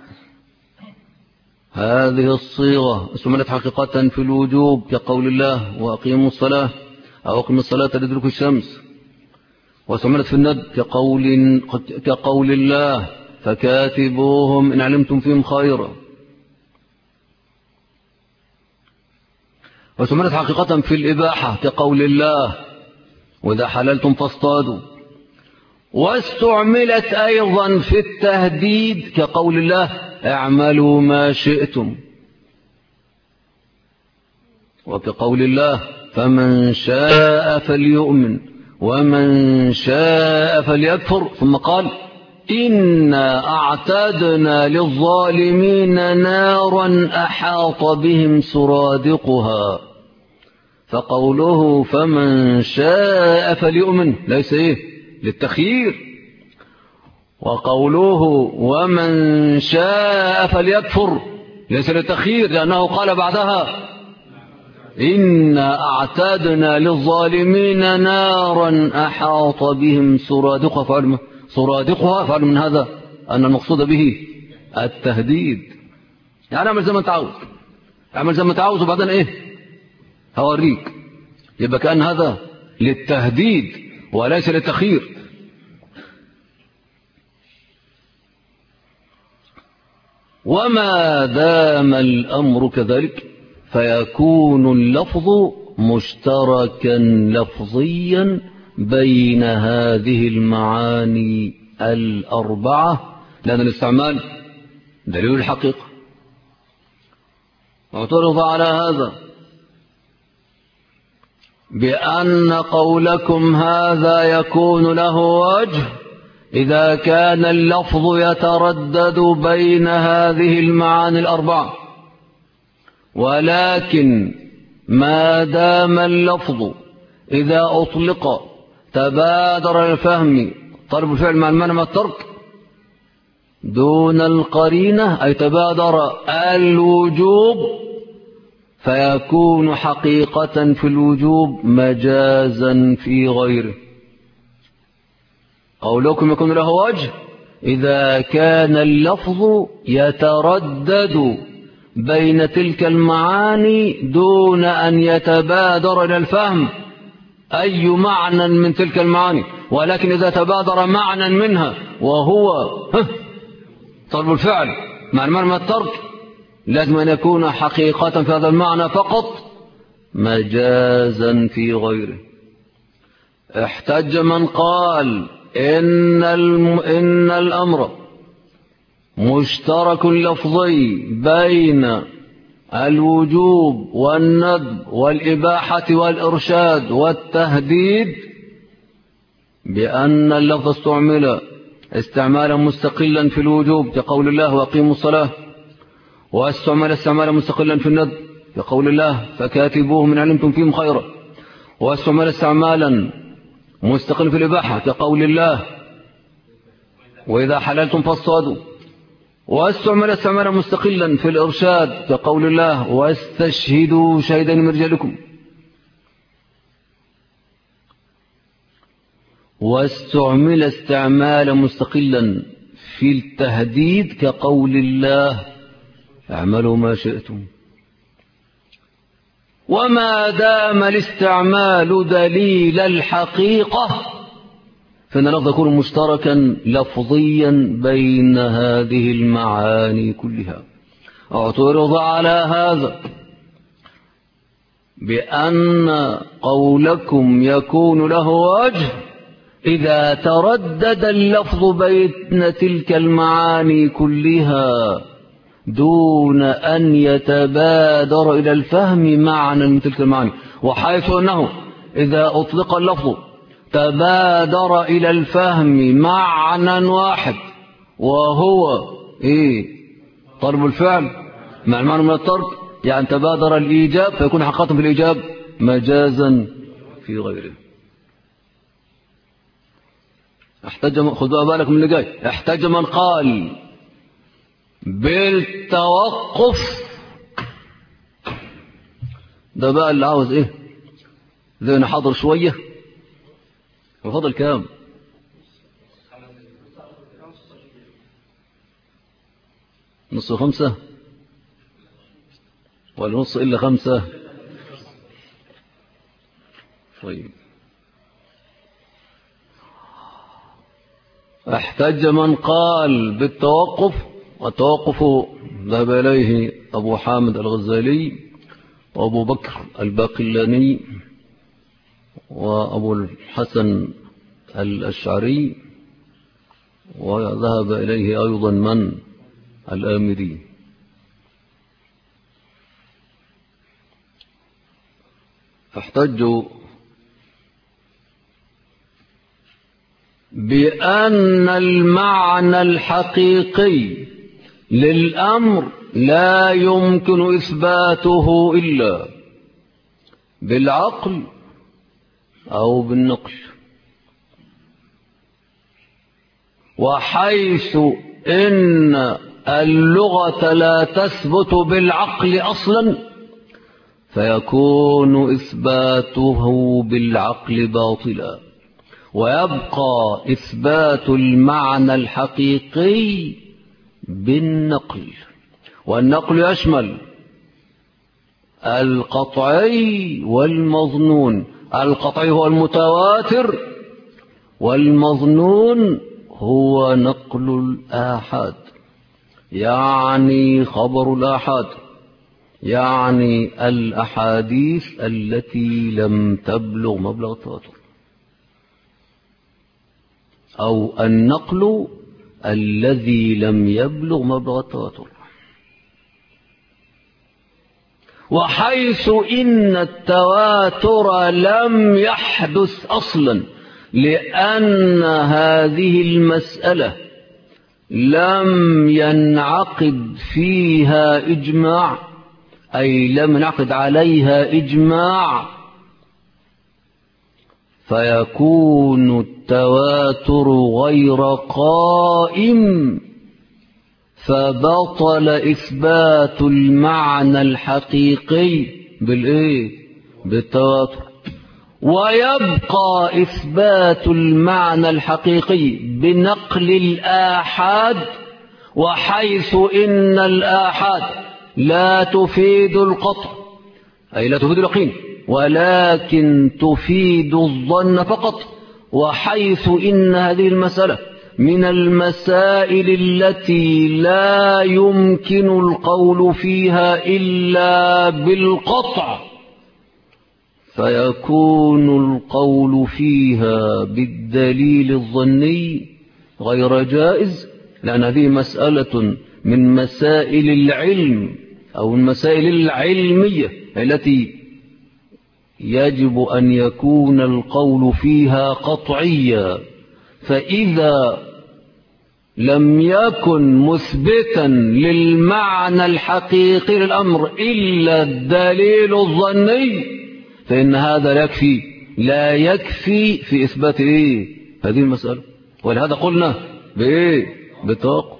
A: هذه الصيغة استعملت حقيقة في الوجوب كقول الله وأقيموا الصلاة أو أقيموا الصلاة لدلوك الشمس، واستعملت في الندب كقول الله فكاتبوهم إن علمتم فيهم خيرا، واستعملت حقيقة في الإباحة كقول الله وإذا حللتم فاصطادوا، واستعملت أيضا في التهديد كقول الله اعملوا ما شئتم، وكقول الله فمن شاء فليؤمن ومن شاء فليكفر، ثم قال إنا أعتدنا للظالمين نارا أحاط بهم سرادقها، فقوله فمن شاء فليؤمن ليس إيه للتخيير، وقوله ومن شاء فليكفر ليس للتخيير، لأنه قال بعدها إنا أعتدنا للظالمين نارا أحاط بهم سرادقها، فعل من هذا أن المقصود به التهديد، يعني اعمل زي ما انت عاوز، اعمل زي ما انت عاوز وبعدين ايه هوريك، يبقى كأن هذا للتهديد وليس للتخيير. وما دام الأمر كذلك فيكون اللفظ مشتركا لفظيا بين هذه المعاني الأربعة، لأن الاستعمال دليل الحقيقة. واعترض على هذا بأن قولكم هذا يكون له وجه إذا كان اللفظ يتردد بين هذه المعاني الأربعة، ولكن ما دام اللفظ إذا أطلق تبادر الفهم طلب الفعل مع المعنى مع الترك دون القرينة، أي تبادر الوجوب فيكون حقيقة في الوجوب مجازا في غيره. قولكم يكون له وجه إذا كان اللفظ يتردد بين تلك المعاني دون أن يتبادر إلى الفهم أي معنى من تلك المعاني، ولكن إذا تبادر معنى منها وهو طلب الفعل مع المعنى الترك لازم أن يكون حقيقة في هذا المعنى فقط مجازا في غيره. احتج من قال إن الأمر مشترك لفظي بين الوجوب والندب والإباحة والإرشاد والتهديد، بأن اللفظ استعمل استعمالا مستقلا في الوجوب كقول الله وأقيموا الصلاة، واستعمل استعمالا مستقلا في الندب كقول الله فكاتبوهم إن علمتم فيهم خيرا، واستعمل استعمالا مستقلا في الإباحة كقول الله وإذا حللتم فاصطادوا، واستعمل استعمالا مستقلا في الإرشاد كقول الله واستشهدوا شهيدين من رجالكم، واستعمل استعمالا مستقلا في التهديد كقول الله اعملوا ما شئتم. وما دام الاستعمال دليل الحقيقة فإن اللفظ يكون مشتركا لفظيا بين هذه المعاني كلها. اعترض على هذا بأن قولكم يكون له وجه إذا تردد اللفظ بين تلك المعاني كلها دون أن يتبادر إلى الفهم معنى من تلك المعاني، وحيث أنه إذا أطلق اللفظ تبادر إلى الفهم معنى واحد وهو طلب الفعل مع المعنى من الترك، يعني تبادر الإيجاب فيكون حقيقة في الإيجاب مجازا في غيره. خذوا بالك من اللي جاي. احتج من قال بالتوقف، ده بقى اللي عاوز ذهن حاضر شوية. وفضل كام؟ نص 5 ولا نص إلا 5؟ طيب. احتج من قال بالتوقف، والتوقف ذهب إليه أبو حامد الغزالي وأبو بكر الباقلاني وأبو الحسن الأشعري، وذهب إليه أيضا من الآمري. احتجوا بأن المعنى الحقيقي للأمر لا يمكن إثباته إلا بالعقل أو بالنقل، وحيث إن اللغة لا تثبت بالعقل أصلا فيكون إثباته بالعقل باطلا، ويبقى إثبات المعنى الحقيقي بالنقل. والنقل يشمل القطعي والمظنون. القطعي هو المتواتر، والمظنون هو نقل الآحاد، يعني خبر الآحاد، يعني الأحاديث التي لم تبلغ مبلغ التواتر، أو النقل الذي لم يبلغ مبلغ التواتر. وحيث إن التواتر لم يحدث أصلا، لأن هذه المسألة لم ينعقد فيها إجماع، أي لم ينعقد عليها إجماع، فيكون التواتر غير قائم فبطل إثبات المعنى الحقيقي بالتواتر، ويبقى إثبات المعنى الحقيقي بنقل الآحاد، وحيث إن الآحاد لا تفيد القطع أي لا تفيد اليقين، ولكن تفيد الظن فقط، وحيث إن هذه المسألة من المسائل التي لا يمكن القول فيها إلا بالقطع، فيكون القول فيها بالدليل الظني غير جائز، لأن هذه مسألة من مسائل العلم أو المسائل العلمية التي يجب أن يكون القول فيها قطعيا. فإذا لم يكن مثبتا للمعنى الحقيقي للأمر إلا الدليل الظني، فإن هذا لا يكفي في إثبات هذه المسألة. ولهذا قلنا بالتوقف.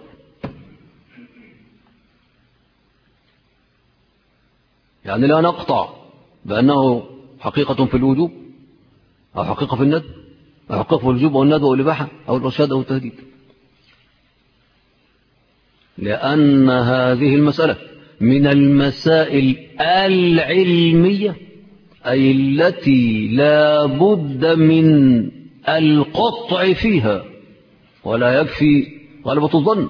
A: يعني لا نقطع بأنه حقيقة في الوجوب أو حقيقة في الندب أو حقيقة في الوجوب أو الندب أو الإباحة أو الإرشاد أو التهديد، لأن هذه المسألة من المسائل العلمية أي التي لا بد من القطع فيها، ولا يكفي غلبة الظن.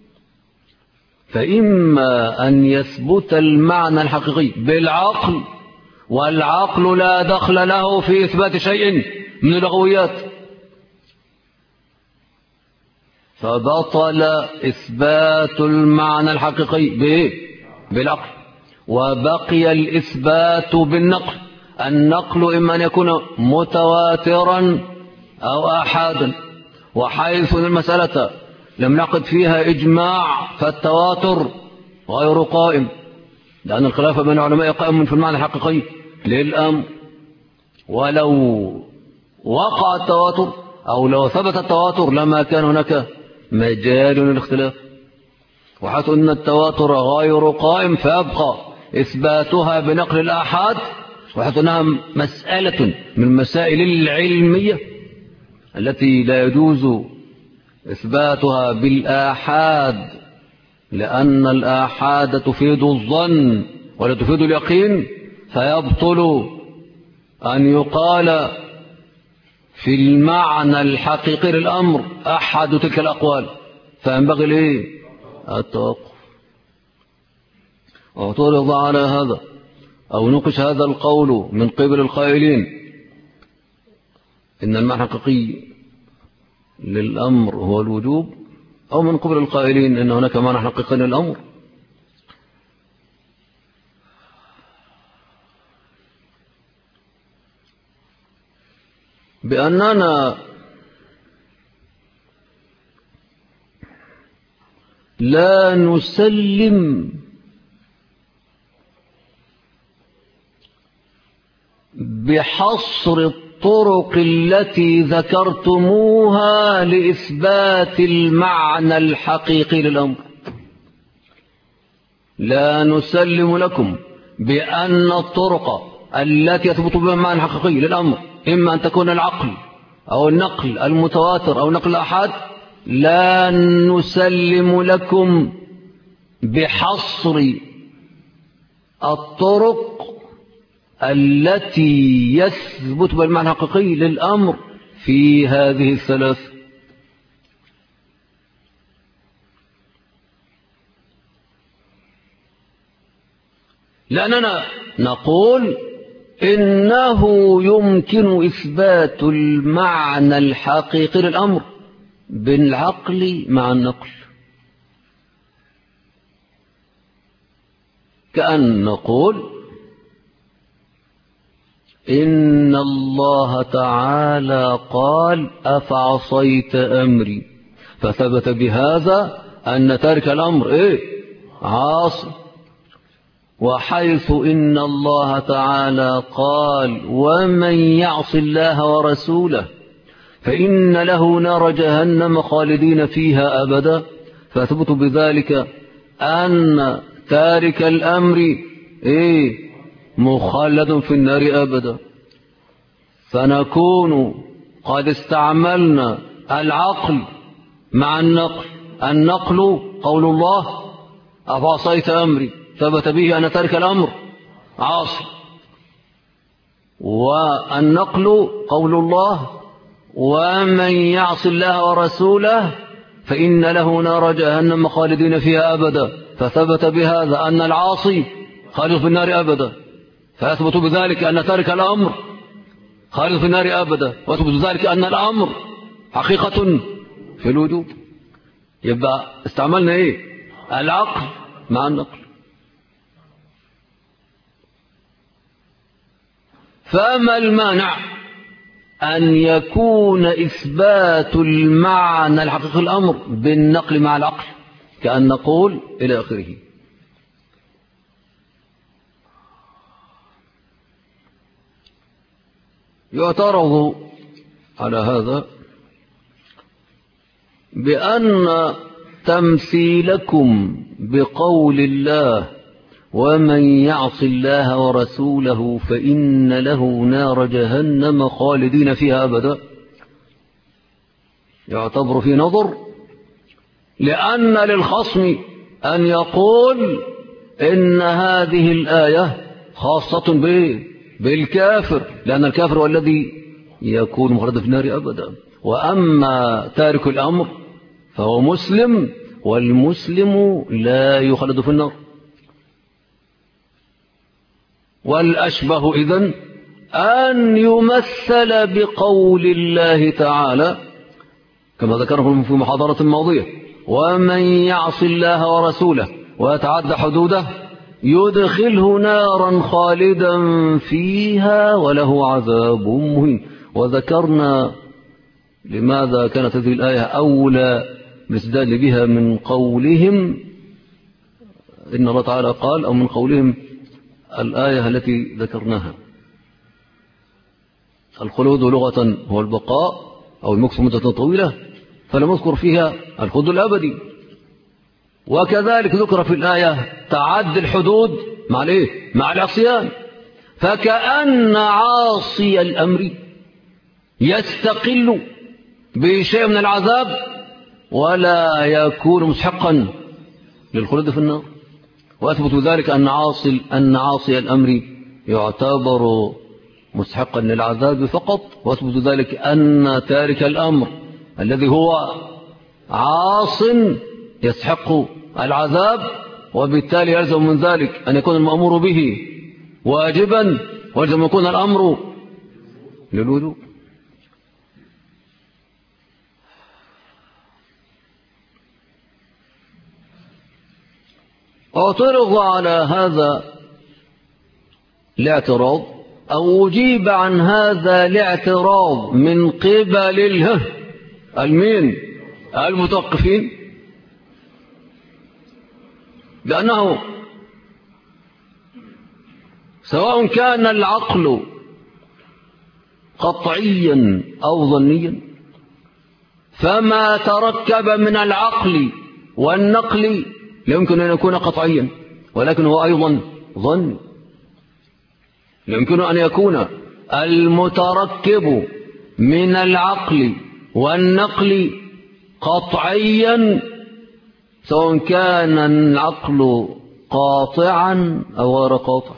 A: فإما أن يثبت المعنى الحقيقي بالعقل، والعقل لا دخل له في إثبات شيء من اللغويات، فبطل إثبات المعنى الحقيقي بالعقل، وبقي الإثبات بالنقل. النقل إما أن يكون متواترا أو آحادا، وحيث المسألة لم نقد فيها إجماع فالتواتر غير قائم، لأن الخلاف بين العلماء قائم في المعنى الحقيقي للأمر. ولو وقع التواتر أو لو ثبت التواتر لما كان هناك مجال للاختلاف، وحيث أن التواتر غير قائم فيبقى إثباتها بنقل الآحاد، وحيث أنها مسألة من المسائل العلمية التي لا يجوز إثباتها بالآحاد، لأن الآحاد تفيد الظن ولا تفيد اليقين، فيبطل أن يقال في المعنى الحقيقي للأمر أحد تلك الأقوال، فينبغي التوقف. واعترض على هذا أو نقش هذا القول من قبل القائلين إن المعنى الحقيقي للأمر هو الوجوب، أو من قبل القائلين إن هناك معنى حقيقي للأمر. بأننا لا نسلم بحصر الطرق التي ذكرتموها لإثبات المعنى الحقيقي للأمر. لا نسلم لكم بأن الطرق التي يثبت بها المعنى الحقيقي للأمر إما أن تكون العقل أو النقل المتواتر أو نقل الآحاد، لا نسلم لكم بحصر الطرق التي يثبت بالمعنى الحقيقي للأمر في هذه الثلاث. لأننا نقول إنه يمكن إثبات المعنى الحقيقي للأمر بالعقل مع النقل، كأن نقول إن الله تعالى قال أفعصيت أمري، فثبت بهذا أن تارك الأمر عاصي. وحيث إن الله تعالى قال ومن يعص الله ورسوله فإن له نار جهنم خالدين فيها أبدا، فيثبت بذلك أن تارك الأمر مخلد في النار أبدا. فنكون قد استعملنا العقل مع النقل. النقل قول الله أفعصيت أمري ثبت به أن تارك الأمر عاصي، والنقل قول الله ومن يعص الله ورسوله فإن له نار جهنم خالدين فيها أبدا، فثبت بهذا أن العاصي خالد في النار أبدا، فيثبت بذلك أن تارك الأمر خالد في النار أبدا، ويثبت ذلك أن الأمر حقيقة في الوجود. يبقى استعملنا العقل مع النقل. فما المانع أن يكون إثبات المعنى الحقيقي الأمر بالنقل مع العقل، كأن نقول إلى آخره. يعترض على هذا بأن تمثيلكم بقول الله ومن يعص الله ورسوله فإن له نار جهنم خالدين فيها أبدا يعتبر في نظر، لأن للخصم أن يقول إن هذه الآية خاصة بالكافر، لأن الكافر هو الذي يكون مخلدا في النار أبدا، وأما تارك الأمر فهو مسلم، والمسلم لا يخلد في النار. والأشبه إذن أن يمثل بقول الله تعالى كما ذكره في محاضرة ماضية ومن يعص الله ورسوله ويتعدى حدوده يدخله نارا خالدا فيها وله عذاب مهين. وذكرنا لماذا كانت هذه الآية أولى بالاستدلال بها من قولهم إن الله تعالى قال، أو من قولهم الآية التي ذكرناها. الخلود لغة هو البقاء أو المكث مدة طويلة، فلم يذكر فيها الخلود الأبدي. وكذلك ذكر في الآية تعدي الحدود مع العصيان، فكأن عاصي الأمر يستقل بشيء من العذاب ولا يكون مستحقا للخلود في النار. وأثبت ذلك أن عاصي الأمر يعتبر مستحقا للعذاب فقط، وأثبت ذلك أن تارك الأمر الذي هو عاص يستحق العذاب، وبالتالي يلزم من ذلك أن يكون المأمور به واجبا، ويلزم يكون الأمر للوجوب. اعترض على هذا الاعتراض أو أجيب عن هذا الاعتراض من قبل المتوقفين، لأنه سواء كان العقل قطعيا أو ظنيا، فما تركب من العقل والنقل لا يمكن أن يكون قطعيا، ولكن هو أيضا ظن. يمكن أن يكون المتركب من العقل والنقل قطعيا، سواء كان العقل قاطعا أو غير قاطع،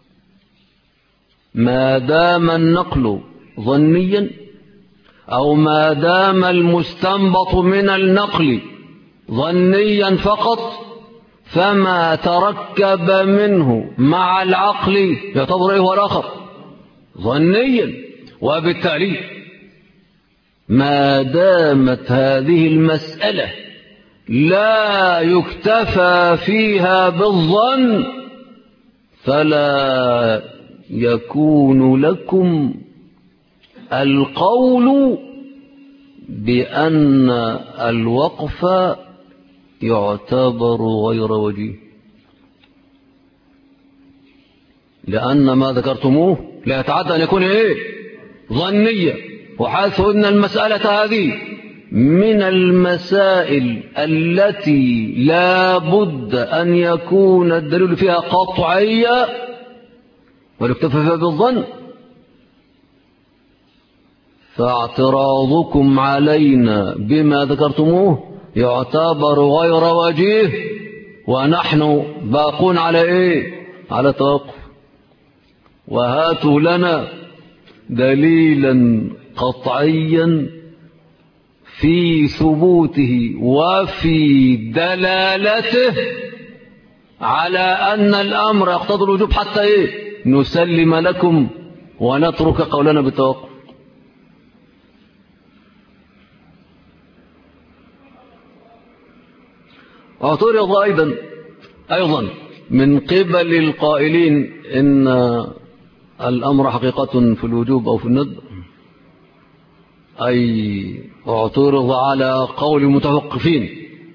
A: ما دام النقل ظنيا أو ما دام المستنبط من النقل ظنيا فقط، فما تركب منه مع العقل يعتبر هو الآخر ظنيا. وبالتالي ما دامت هذه المسألة لا يكتفى فيها بالظن، فلا يكون لكم القول بأن الوقف يعتبر غير وجيه، لأن ما ذكرتموه لا يتعدى أن يكون ظنية، وحيث أن المسألة هذه من المسائل التي لا بد أن يكون الدليل فيها قطعية ويكتفى فيها بالظن، فاعتراضكم علينا بما ذكرتموه يعتبر غير وجيه، ونحن باقون على إيه؟ على توقف. وهاتوا لنا دليلا قطعيا في ثبوته وفي دلالته على أن الأمر يقتضي الوجوب حتى إيه؟ نسلم لكم ونترك قولنا بالتوقف. اعترض أيضا من قبل القائلين إن الأمر حقيقة في الوجوب أو في الندب، أي اعترض على قول المتوقفين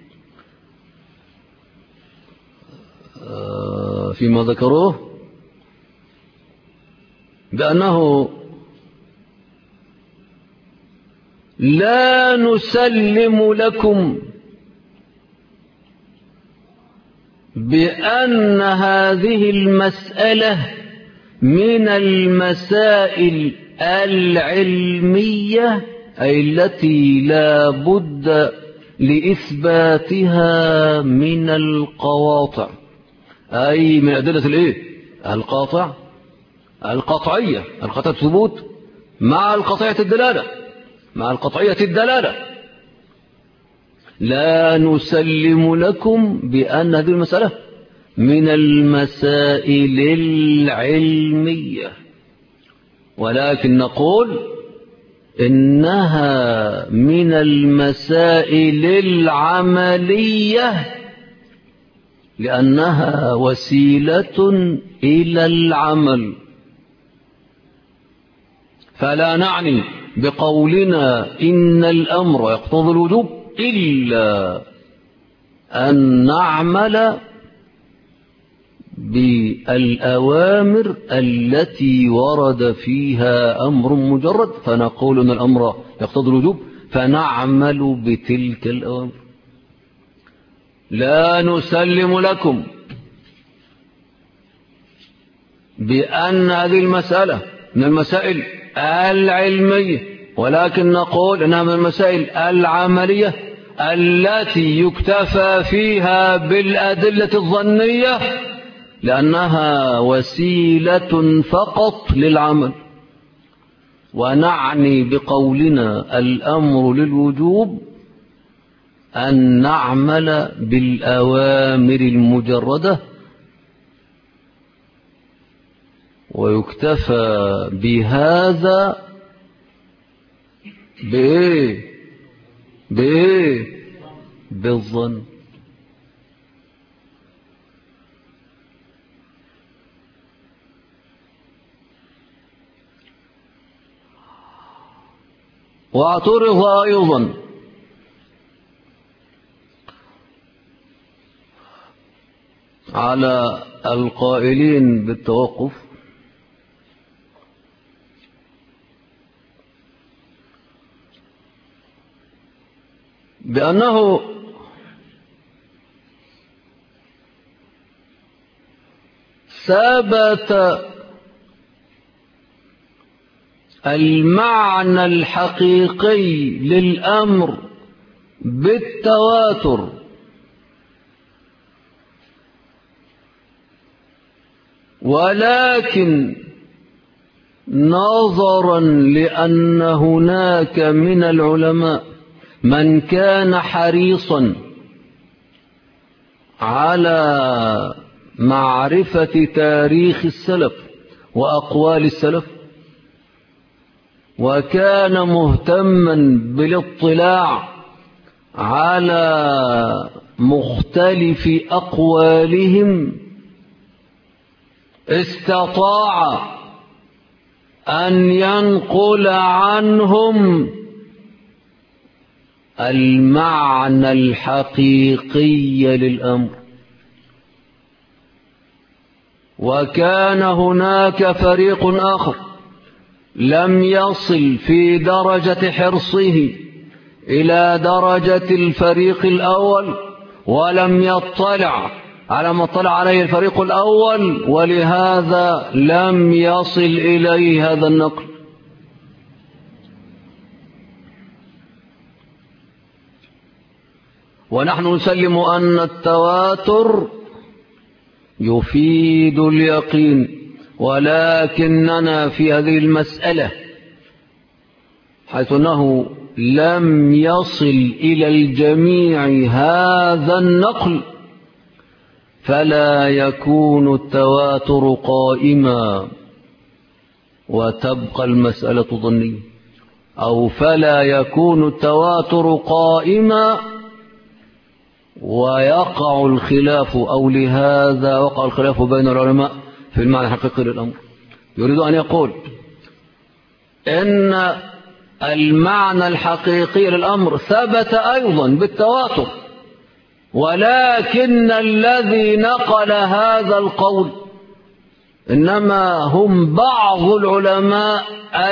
A: فيما ذكروه بأنه لا نسلم لكم بأن هذه المسألة من المسائل العلمية أي التي لا بد لإثباتها من القواطع، أي من أدلة الإيه؟ القطعية الثبوت مع القطعية الدلالة. لا نسلم لكم بأن هذه المسألة من المسائل العلمية، ولكن نقول إنها من المسائل العملية لأنها وسيلة إلى العمل. فلا نعني بقولنا إن الأمر يقتضي الوجوب إلا أن نعمل بالأوامر التي ورد فيها أمر مجرد، فنقول أن الأمر يقتضي الوجوب فنعمل بتلك الأوامر. لا نسلم لكم بأن هذه المسألة من المسائل العلمية، ولكن نقول أنها من المسائل العملية التي يكتفى فيها بالأدلة الظنية لأنها وسيلة فقط للعمل. ونعني بقولنا الأمر للوجوب أن نعمل بالأوامر المجردة، ويكتفى بهذا بالظن. واعترض أيضا على القائلين بالتوقف بأنه ثبت المعنى الحقيقي للأمر بالتواتر، ولكن نظرا لأن هناك من العلماء من كان حريصا على معرفة تاريخ السلف وأقوال السلف، وكان مهتما بالاطلاع على مختلف أقوالهم، استطاع أن ينقل عنهم المعنى الحقيقي للأمر. وكان هناك فريق آخر لم يصل في درجة حرصه إلى درجة الفريق الأول ولم يطلع على ما اطلع عليه الفريق الأول، ولهذا لم يصل إليه هذا النقل. ونحن نسلم أن التواتر يفيد اليقين، ولكننا في هذه المسألة حيث أنه لم يصل إلى الجميع هذا النقل فلا يكون التواتر قائما وتبقى المسألة ظنية، أو فلا يكون التواتر قائما ويقع الخلاف، أو لهذا وقع الخلاف بين العلماء في المعنى الحقيقي للأمر. يريد أن يقول إن المعنى الحقيقي للأمر ثبت أيضا بالتواتر، ولكن الذي نقل هذا القول إنما هم بعض العلماء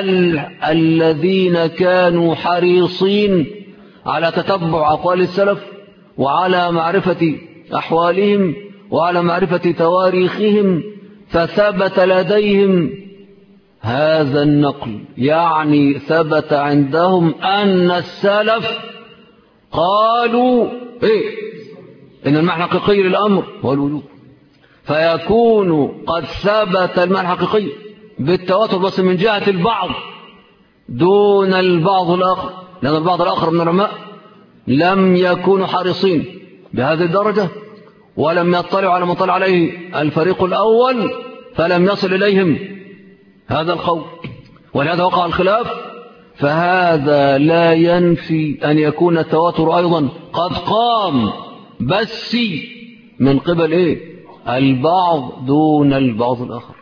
A: الذين كانوا حريصين على تتبع أقوال السلف وعلى معرفة أحوالهم وعلى معرفة تواريخهم، فثبت لديهم هذا النقل، يعني ثبت عندهم أن السلف قالوا إن المعنى الحقيقي للأمر هو الوجوب، فيكون قد ثبت المعنى الحقيقي بالتواتر بس من جهة البعض دون البعض الآخر، لأن البعض الآخر من العلماء لم يكونوا حريصين بهذه الدرجة ولم يطلعوا على ما طلع عليه الفريق الأول، فلم يصل إليهم هذا القول، ولهذا وقع الخلاف. فهذا لا ينفي أن يكون التواتر أيضا قد قام، بس من قبل البعض دون البعض الآخر.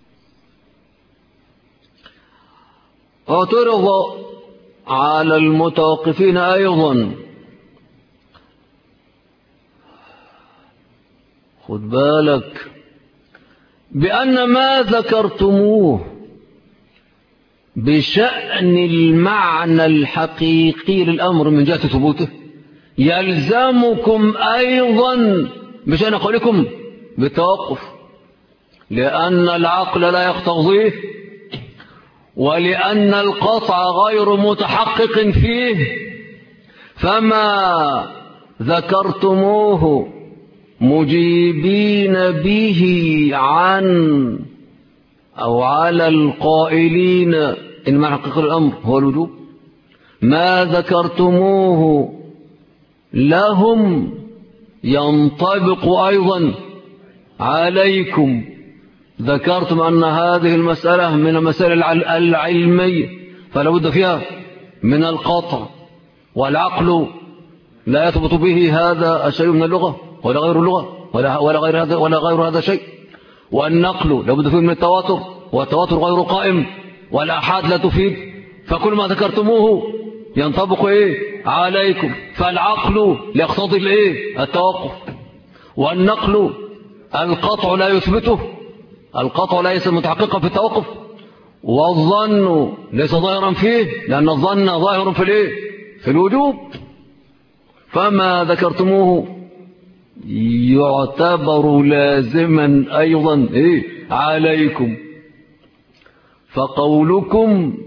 A: اعترض على المتوقفين أيضا، خد بالك، بأن ما ذكرتموه بشأن المعنى الحقيقي للأمر من جهة ثبوته يلزمكم أيضا بشأن قولكم بالتوقف، لأن العقل لا يقتضيه، ولأن القطع غير متحقق فيه، فما ذكرتموه مجيبين به عن أو على القائلين إن معنى حقيقة الأمر هو الوجوب، ما ذكرتموه لهم ينطبق أيضا عليكم. ذكرتم أن هذه المسألة من المسائل العلمية فلا بد فيها من القطع، والعقل لا يثبت به هذا الشيء من اللغة ولا غير اللغة ولا غير هذا شيء، والنقل لا بد فيه من التواتر، والتواتر غير قائم، والآحاد لا تفيد، فكل ما ذكرتموه ينطبق عليكم، فالعقل يقتضي التوقف، والنقل القطع لا يثبته، القطع ليس متحققا في التوقف، والظن ليس ظاهرا فيه، لأن الظن ظاهر في الوجوب، فما ذكرتموه يعتبر لازما أيضا عليكم. فقولكم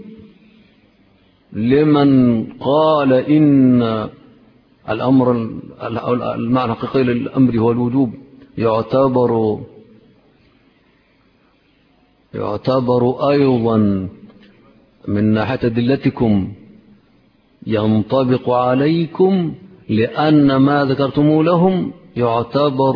A: لمن قال إن الأمر المعنى الحقيقي للأمر هو الوجوب يعتبر أيضا من ناحية أدلتكم ينطبق عليكم، لأن ما ذكرتموه لهم يعتبر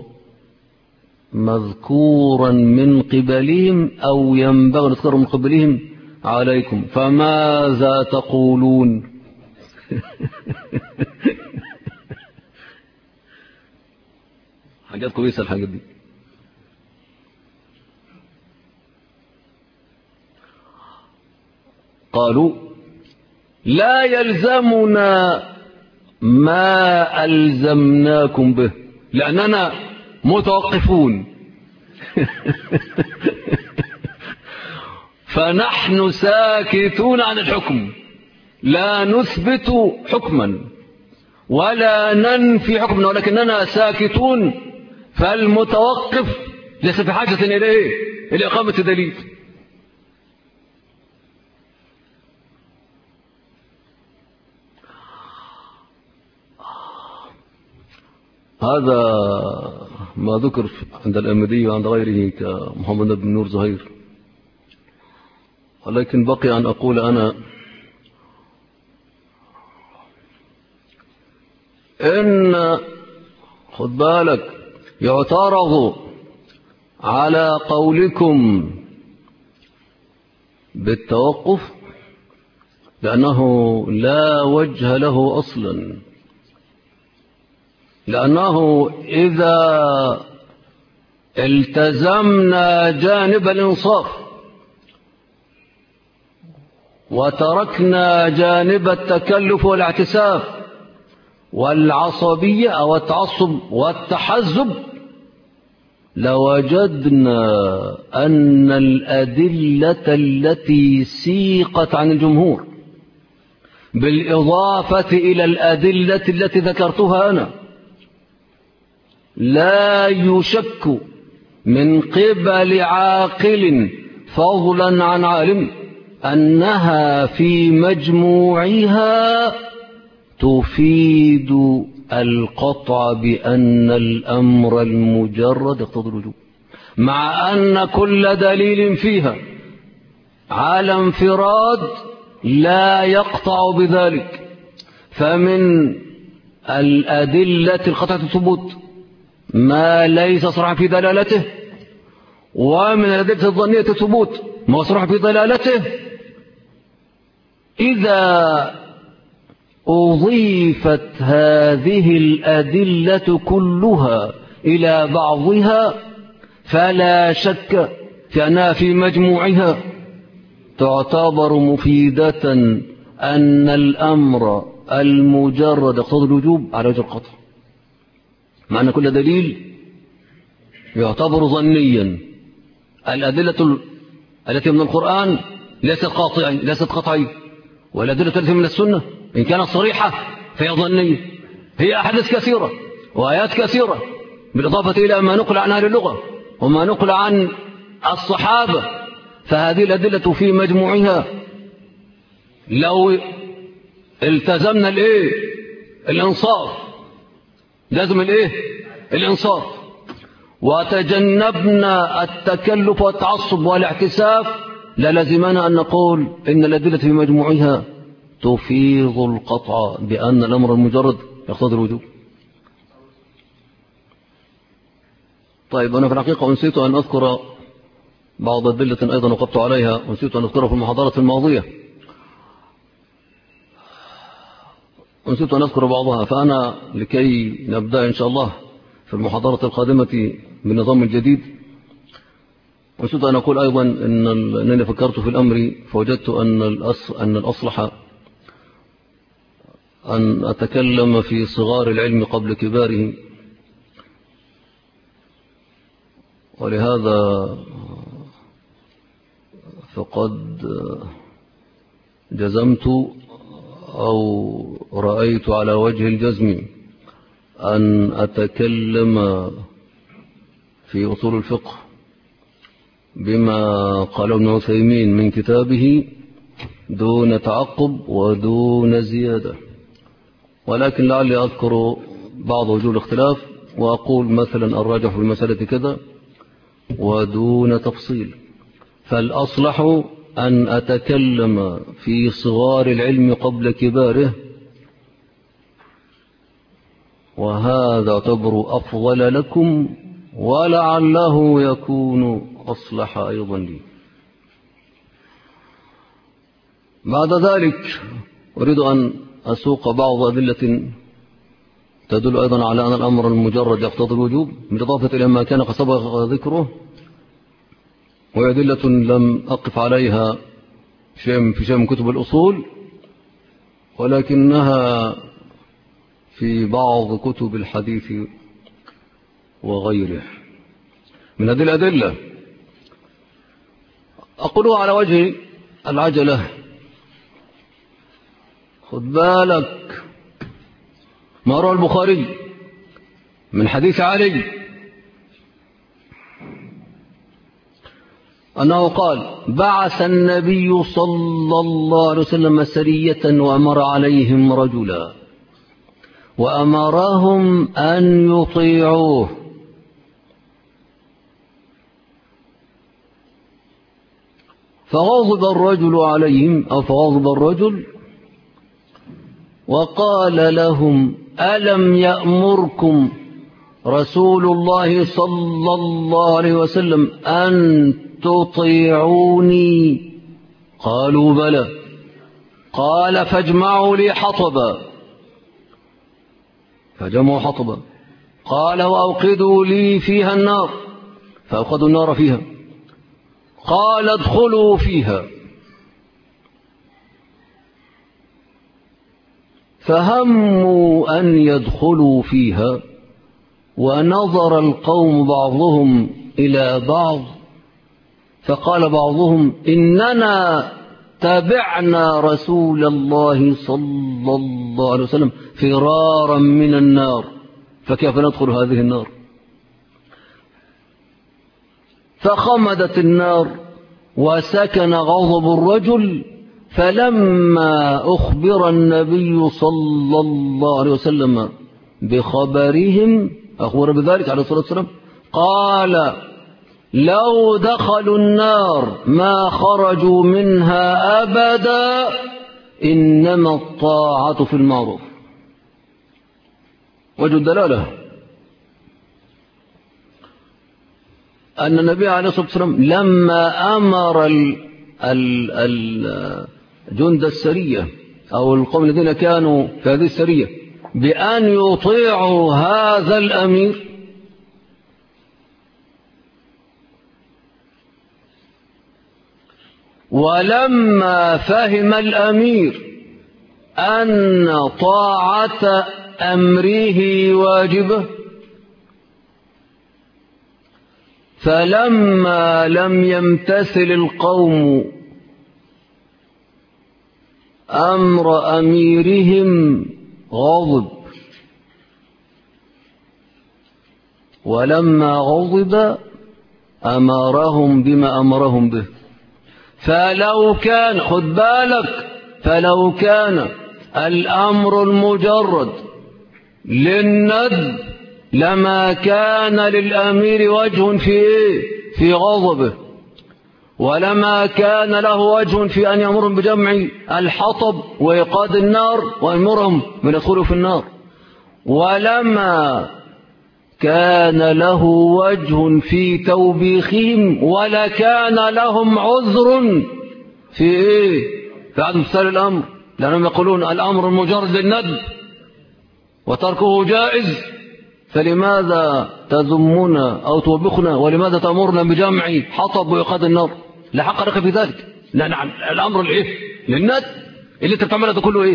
A: مذكورا من قبلهم أو ينبغي أن تذكروا من قبلهم عليكم، فماذا تقولون؟ حاجات كويسة الحاجات دي. قالوا لا يلزمنا ما ألزمناكم به لأننا متوقفون فنحن ساكتون عن الحكم، لا نثبت حكما ولا ننفي حكما ولكننا ساكتون، فالمتوقف ليس في حاجة إلى إقامة دليل. هذا ما ذكر عند الأمدي وعند غيره كمحمد بن نور زهير. ولكن بقي أن أقول أنا إن خد بالك يعترض على قولكم بالتوقف لأنه لا وجه له أصلا، لأنه إذا التزمنا جانب الإنصاف وتركنا جانب التكلف والاعتساف والعصبية أو التعصب والتحزب لوجدنا أن الأدلة التي سيقت عن الجمهور بالإضافة إلى الأدلة التي ذكرتها أنا لا يشك من قبل عاقل فضلا عن عالم أنها في مجموعها تفيد القطع بأن الأمر المجرد يقتضي الوجوب، مع أن كل دليل فيها على انفراد لا يقطع بذلك. فمن الأدلة القطعة الثبوت ما ليس صرحا في دلالته، ومن الأدلة الظنية الثبوت ما صرح في دلالته. إذا أضيفت هذه الأدلة كلها إلى بعضها فلا شك في أنها في مجموعها تعتبر مفيدة أن الأمر المجرد يقتضي الوجوب على وجه القطع، مع أن كل دليل يعتبر ظنيا. الأدلة التي من القرآن ليست قطعية، والأدلة التي من السنة إن كانت صريحة فهي ظنية. هي أحاديث كثيرة وآيات كثيرة بالإضافة إلى ما نقل عن أهل اللغة وما نقل عن الصحابة، فهذه الأدلة في مجموعها لو التزمنا الإنصاف، لازم الإنصاف، وتجنبنا التكلف والتعصب والاعتساف، للزمنا أن نقول إن الأدلة في مجموعها تفيض القطع بأن الأمر المجرد يقتضي الوجوب. طيب أنا في الحقيقة نسيت أن أذكر بعض أدلة أيضا وقفت عليها ونسيت أن أذكرها في المحاضرة الماضية، ونسيت أن أذكر بعضها، فأنا لكي نبدأ إن شاء الله في المحاضرة القادمة بالنظام الجديد نسيت أن أقول أيضا أنني فكرت في الأمر فوجدت أن الأصلح أن أتكلم في صغار العلم قبل كباره، ولهذا فقد جزمت أو رأيت على وجه الجزم أن أتكلم في أصول الفقه بما قال ابن عثيمين من كتابه دون تعقب ودون زيادة، ولكن لعلي أذكر بعض وجوه الاختلاف وأقول مثلا الراجح في المسألة كذا ودون تفصيل. فالأصلح أن أتكلم في صغار العلم قبل كباره، وهذا يعتبر أفضل لكم ولعله يكون أصلح أيضا لي. بعد ذلك أريد أن أسوق بعض أدلة تدل أيضا على أن الأمر المجرد يقتضي الوجوب بالإضافة إلى ما كان قد سبق ذكره، وأدلة لم أقف عليها في شيء من كتب الأصول ولكنها في بعض كتب الحديث وغيره. من هذه الأدلة أقولها على وجه العجلة خد بالك، ما روى البخاري من حديث علي أنه قال: بعث النبي صلى الله عليه وسلم سرية وأمر عليهم رجلا وأمرهم أن يطيعوه، فغضب الرجل عليهم أو فغضب الرجل وقال لهم: ألم يأمركم رسول الله صلى الله عليه وسلم أن تطيعوني؟ قالوا: بلى. قال: فاجمعوا لي حطبا، فجمعوا حطبا. قال: وأوقدوا لي فيها النار، فأوقدوا النار فيها. قال: ادخلوا فيها. فهموا أن يدخلوا فيها، ونظر القوم بعضهم إلى بعض، فقال بعضهم: إننا تبعنا رسول الله صلى الله عليه وسلم فرارا من النار، فكيف ندخل هذه النار؟ فخمدت النار وسكن غضب الرجل. فلما أخبر النبي صلى الله عليه وسلم بخبرهم، أخبر بذلك عليه الصلاة والسلام، قال: لو دخلوا النار ما خرجوا منها أبدا، إنما الطاعة في المعروف. وجه الدلالة أن النبي عليه الصلاة والسلام لما أمر جند السرية أو القوم الذين كانوا في هذه السرية بأن يطيعوا هذا الأمير، ولما فهم الأمير أن طاعة أمره واجبة، فلما لم يمتثل القوم أمر أميرهم غضب، ولما غضب أمرهم بما أمرهم به. فلو كان، خد بالك، فلو كان الأمر المجرد للندب لما كان للأمير وجه في غضبه، ولما كان له وجه في أن يأمرهم بجمع الحطب وإيقاد النار ويأمرهم من يدخلوا في النار، ولما كان له وجه في توبيخهم، ولا كان لهم عذر في في عدم امتثال الأمر، لأنهم يقولون الأمر المجرد للندب وتركه جائز، فلماذا تذمنا أو توبخنا، ولماذا تأمرنا بجمع حطب وإيقاد النار؟ لا حق لك في ذلك، لأن الأمر للندب اللي انت بتعمله ده كله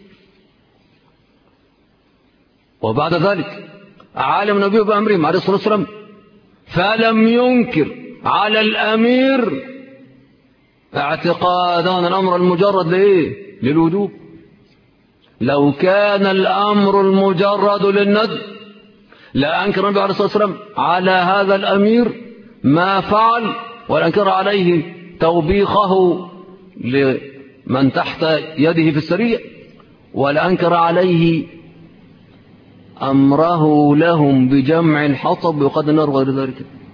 A: وبعد ذلك عالم النبي بأمرهم عليه الصلاة والسلام، فلم ينكر على الأمير اعتقادان الأمر المجرد للوجوب. لو كان الأمر المجرد للندب لأنكر النبي عليه الصلاة والسلام على هذا الأمير ما فعل، وأنكر عليه توبيخه لمن تحت يده في السرية، ولأنكر عليه أمره لهم بجمع الحطب وقد النار وغير ذلك.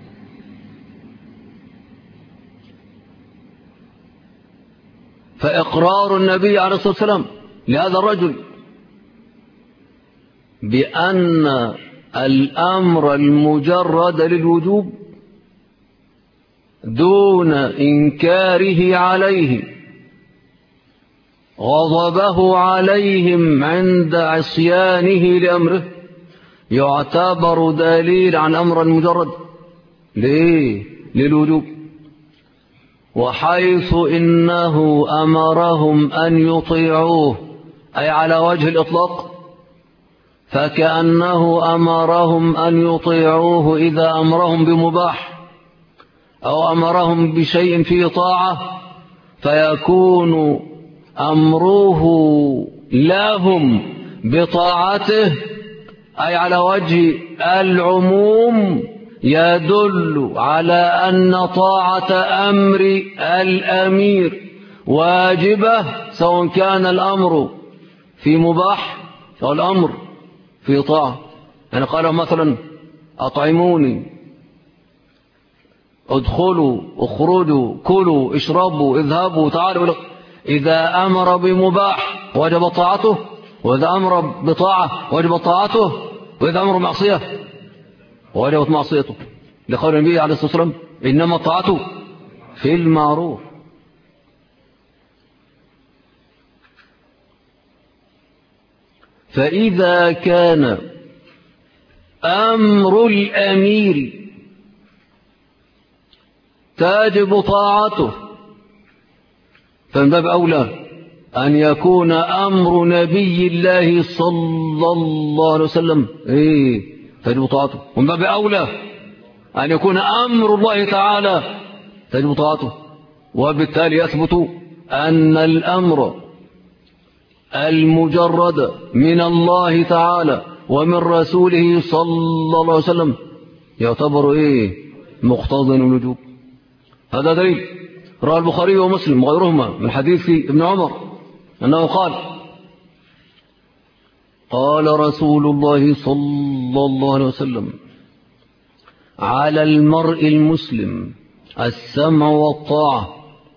A: فإقرار النبي عليه الصلاة والسلام لهذا الرجل بأن الأمر المجرد للوجوب دون إنكاره عليه غضبه عليهم عند عصيانه لأمره يعتبر دليل عن أمر المجرد للوجوب، وحيث إنه أمرهم أن يطيعوه أي على وجه الإطلاق، فكأنه أمرهم أن يطيعوه إذا أمرهم بمباح أو أمرهم بشيء فيه طاعة، فيكون أمره لهم بطاعته أي على وجه العموم يدل على أن طاعة أمر الأمير واجبة، سواء كان الأمر في مباح أو الأمر في طاعة. يعني قال مثلا أطعموني، ادخلوا، اخرجوا، كلوا، اشربوا، اذهبوا، تعالوا. إذا أمر بمباح وجب طاعته، وإذا أمر بطاعة وجب طاعته، وإذا أمر معصية وجبت معصيته، لقول النبي عليه الصلاة والسلام إنما الطاعة في المعروف. فإذا كان أمر الأمير تجب طاعته، فمن باب أولى أن يكون أمر نبي الله صلى الله عليه وسلم تجب طاعته، ومن باب أولى أن يكون أمر الله تعالى تجب طاعته. وبالتالي يثبت أن الأمر المجرد من الله تعالى ومن رسوله صلى الله عليه وسلم يعتبر مقتضى الوجوب. هذا دليل رواه البخاري ومسلم وغيرهما من حديث ابن عمر أنه قال قال رسول الله صلى الله عليه وسلم على المرء المسلم السمع والطاعة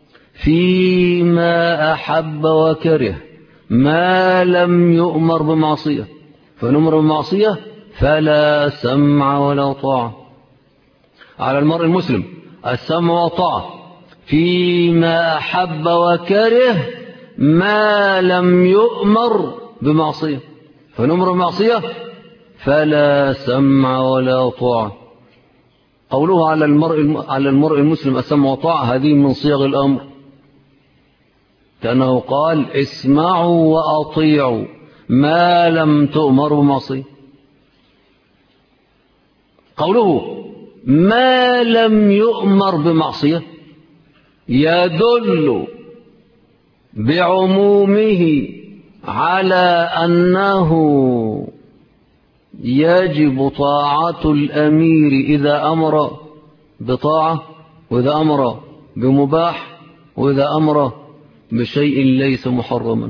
A: فيما أحب وكره ما لم يؤمر بمعصية، فنمر بمعصية فلا سمع ولا طاعة. على المرء المسلم السمع والطاعة فيما أحب وكره ما لم يؤمر بمعصية، فنمر بمعصية فلا سمع ولا طاعة. قوله على المرء المسلم السمع والطاعة هذه من صيغ الأمر، كأنه قال اسمعوا وأطيعوا ما لم تؤمروا بمعصية. قوله ما لم يؤمر بمعصية يدل بعمومه على أنه يجب طاعة الأمير إذا أمر بطاعة، وإذا أمر بمباح، وإذا أمر بشيء ليس محرما.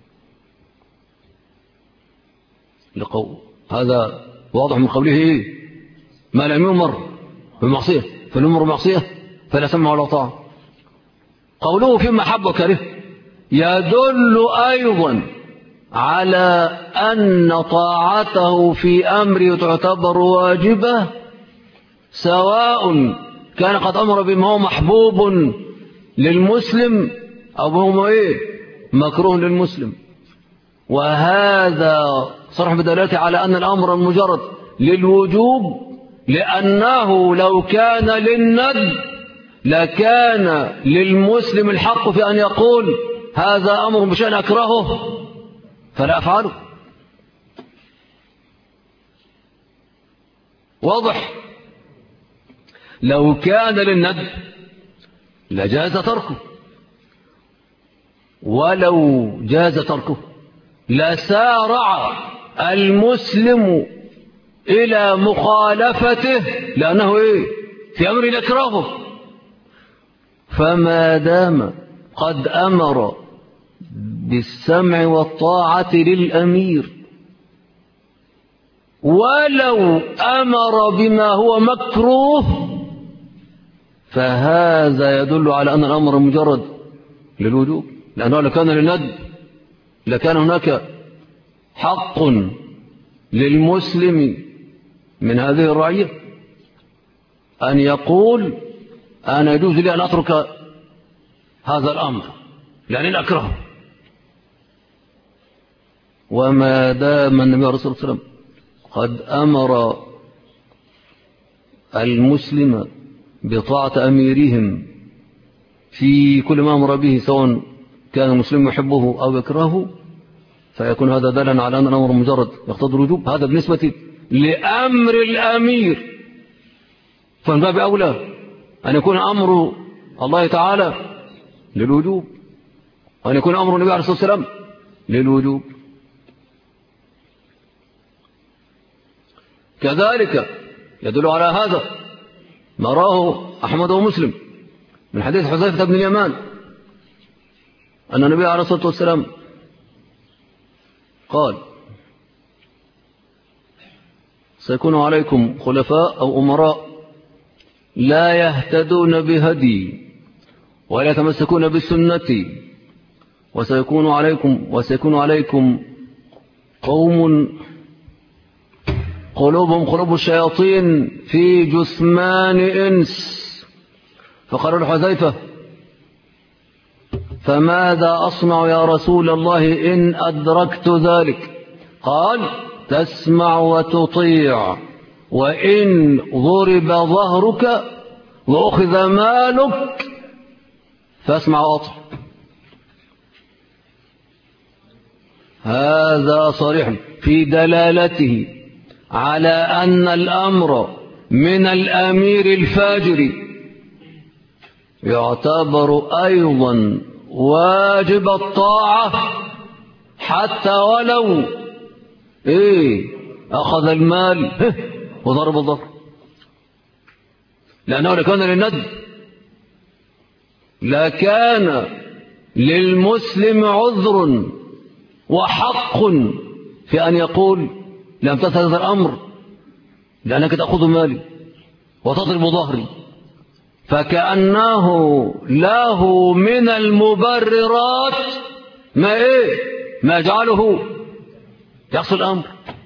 A: هذا واضح من قوله ما لم يؤمر بمعصية فنمر بمعصية فلا سمع ولا طاعة. قوله فيما حب وكره يدل أيضا على أن طاعته في أمر تعتبر واجبة، سواء كان قد أمر بما هو محبوب للمسلم أو هو مكروه للمسلم. وهذا صرح بدلالته على أن الأمر المجرد للوجوب، لأنه لو كان للندب لكان للمسلم الحق في أن يقول هذا أمر بشأن أكرهه فلا أفعله. واضح؟ لو كان للندب لجاز تركه، ولو جاز تركه لسارع المسلم إلى مخالفته، لأنه في أمر يكرهه. فما دام قد أمر بالسمع والطاعة للأمير ولو أمر بما هو مكروه، فهذا يدل على أن الأمر مجرد للوجوب، لأنه لو كان للندب لكان هناك حق للمسلم من هذه الرعية أن يقول أنا يجوز لي أن أترك هذا الأمر لأنني أكرهه. وما دام النبي عليه الصلاة والسلام قد أمر المسلم بطاعة أميرهم في كل ما أمر به، سواء كان المسلم يحبه أو يكرهه، فيكون هذا دالا على أن الأمر مجرد يقتضي الوجوب. هذا بالنسبة لأمر الأمير، فمن باب أولى أن يكون أمر الله تعالى للوجوب، وأن يكون أمر النبي عليه الصلاة والسلام للوجوب. كذلك يدل على هذا ما راه أحمد ومسلم من حديث حذيفة بن اليمان أن النبي عليه الصلاة والسلام قال سيكون عليكم خلفاء أو أمراء لا يهتدون بهدي ولا يتمسكون بسنتي وسيكون عليكم قوم قلوبهم قلوب الشياطين في جثمان إنس. فقال الحذيفة فماذا أصنع يا رسول الله إن أدركت ذلك؟ قال تسمع وتطيع، وإن ضرب ظهرك وأخذ مالك فاسمع وأطع. هذا صريح في دلالته على أن الأمر من الأمير الفاجر يعتبر أيضا واجب الطاعة حتى ولو أخذ المال وضرب الظهر، لأنه لكان للندب لكان للمسلم عذر وحق في أن يقول لم تفعل هذا الأمر لأنك تأخذ مالي وتضرب ظهري، فكأنه له من المبررات ما يجعله يحصل الأمر.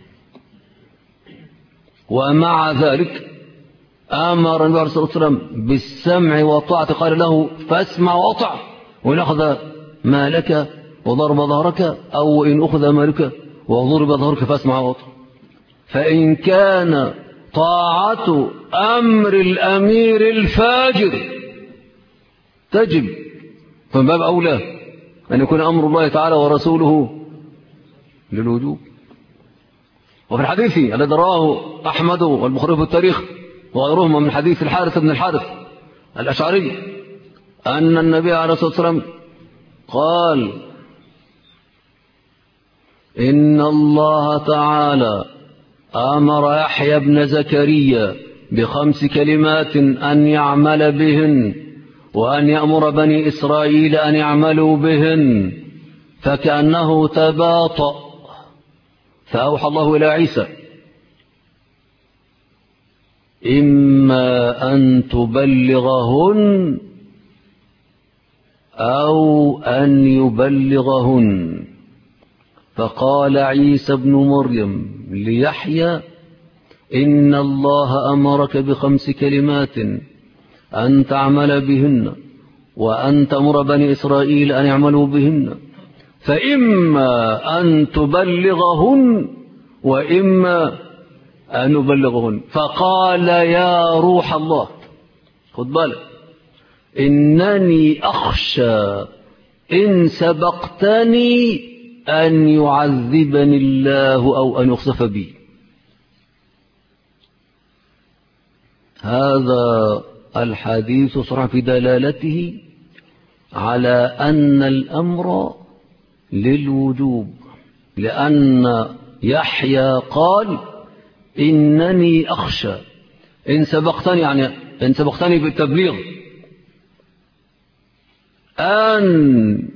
A: ومع ذلك أمر النبي عليه الصلاة والسلام بالسمع والطاعة، قال له فاسمع وأطع، وإن أخذ مالك وضرب ظهرك أو إن أخذ مالك وضرب ظهرك فاسمع وأطع. فإن كان طاعة أمر الأمير الفاجر تجب، فمن باب أولى أن يكون أمر الله تعالى ورسوله للوجوب. وفي الحديث الذي رواه أحمد والبخاري في التاريخ وغيرهما من حديث الحارث بن الحارث الأشعري أن النبي عليه الصلاة والسلام قال إن الله تعالى أمر يحيى بن زكريا ب5 كلمات أن يعمل بهن وأن يأمر بني إسرائيل أن يعملوا بهن، فكأنه تباطأ. فأوحى الله إلى عيسى إما أن تبلغهن أو أن يبلغهن. فقال عيسى بن مريم ليحيى إن الله أمرك ب5 كلمات أن تعمل بهن وأن تأمر بني إسرائيل أن يعملوا بهن، فإما أن تبلغهن وإما أن نبلغهن. فقال يا روح الله، خد بالك، إنني أخشى إن سبقتني أن يعذبني الله أو أن يخسف بي. هذا الحديث صرح في دلالته على أن الأمر للوجوب، لأن يحيى قال إنني أخشى إن سبقتني، يعني إن سبقتني بالتبليغ، أن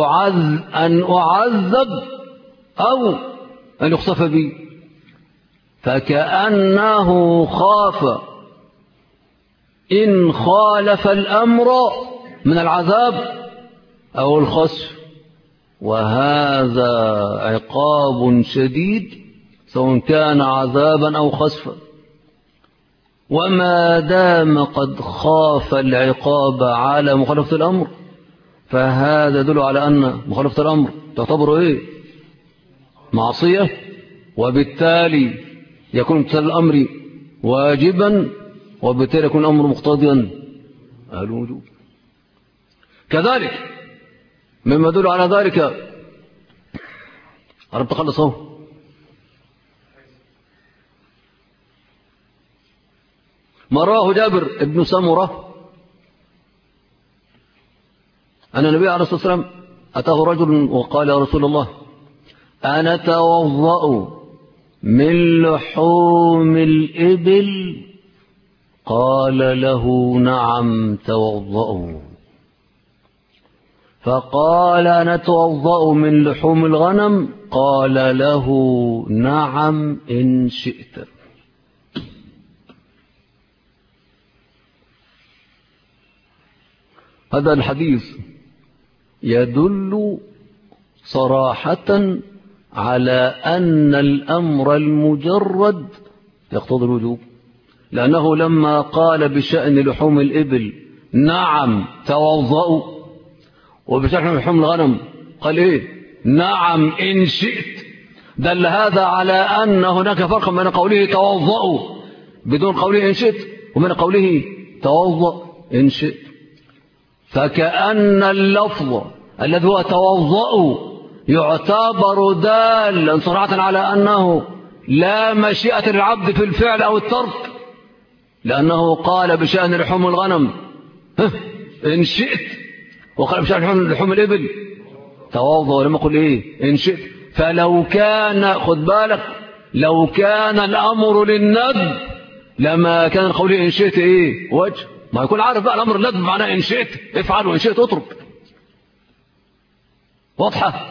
A: أعذب أو أن يخسف بي. فكأنه خاف إن خالف الأمر من العذاب أو الخسف، وهذا عقاب شديد سواء كان عذابا أو خسفا. وما دام قد خاف العقاب على مخالفة الأمر فهذا يدل على أن مخالفة الأمر تعتبر معصية، وبالتالي يكون امتثال الأمر واجبا، وبالتالي يكون الأمر مقتضيا الوجوب. كذلك مما يدل على ذلك قربت أخلص اهو، ما رواه جابر بن سمرة أن النبي عليه الصلاة والسلام أتاه رجل وقال يا رسول الله أنا أتوضأ من لحوم الإبل قال له نعم توضأوا. فقال أنا أتوضأ من لحوم الغنم قال له نعم إن شئت. هذا الحديث يدل صراحة على أن الأمر المجرد يقتضي الوجوب، لأنه لما قال بشأن لحوم الإبل نعم توضأوا، وبشأن لحوم الغنم قال إيه نعم إن شئت، دل هذا على أن هناك فرق بين قوله توضأوا بدون قوله إن شئت وبين قوله توضأ إن شئت. فكأن اللفظ الذي هو توضأوا يعتبر دالا صراحة على أنه لا مشيئة للعبد في الفعل أو الترك، لأنه قال بشأن لحوم الغنم إن شئت، وقال بشأن لحوم الإبل توضأ، ولما قل إيه إن شئت. فلو كان خد بالك لو كان الأمر للندب لما كان قوله إن شئت إيه وجه، ما يكون عارف بقى الأمر الندب معناه إن شئت افعل وإن شئت اترك. واضحة؟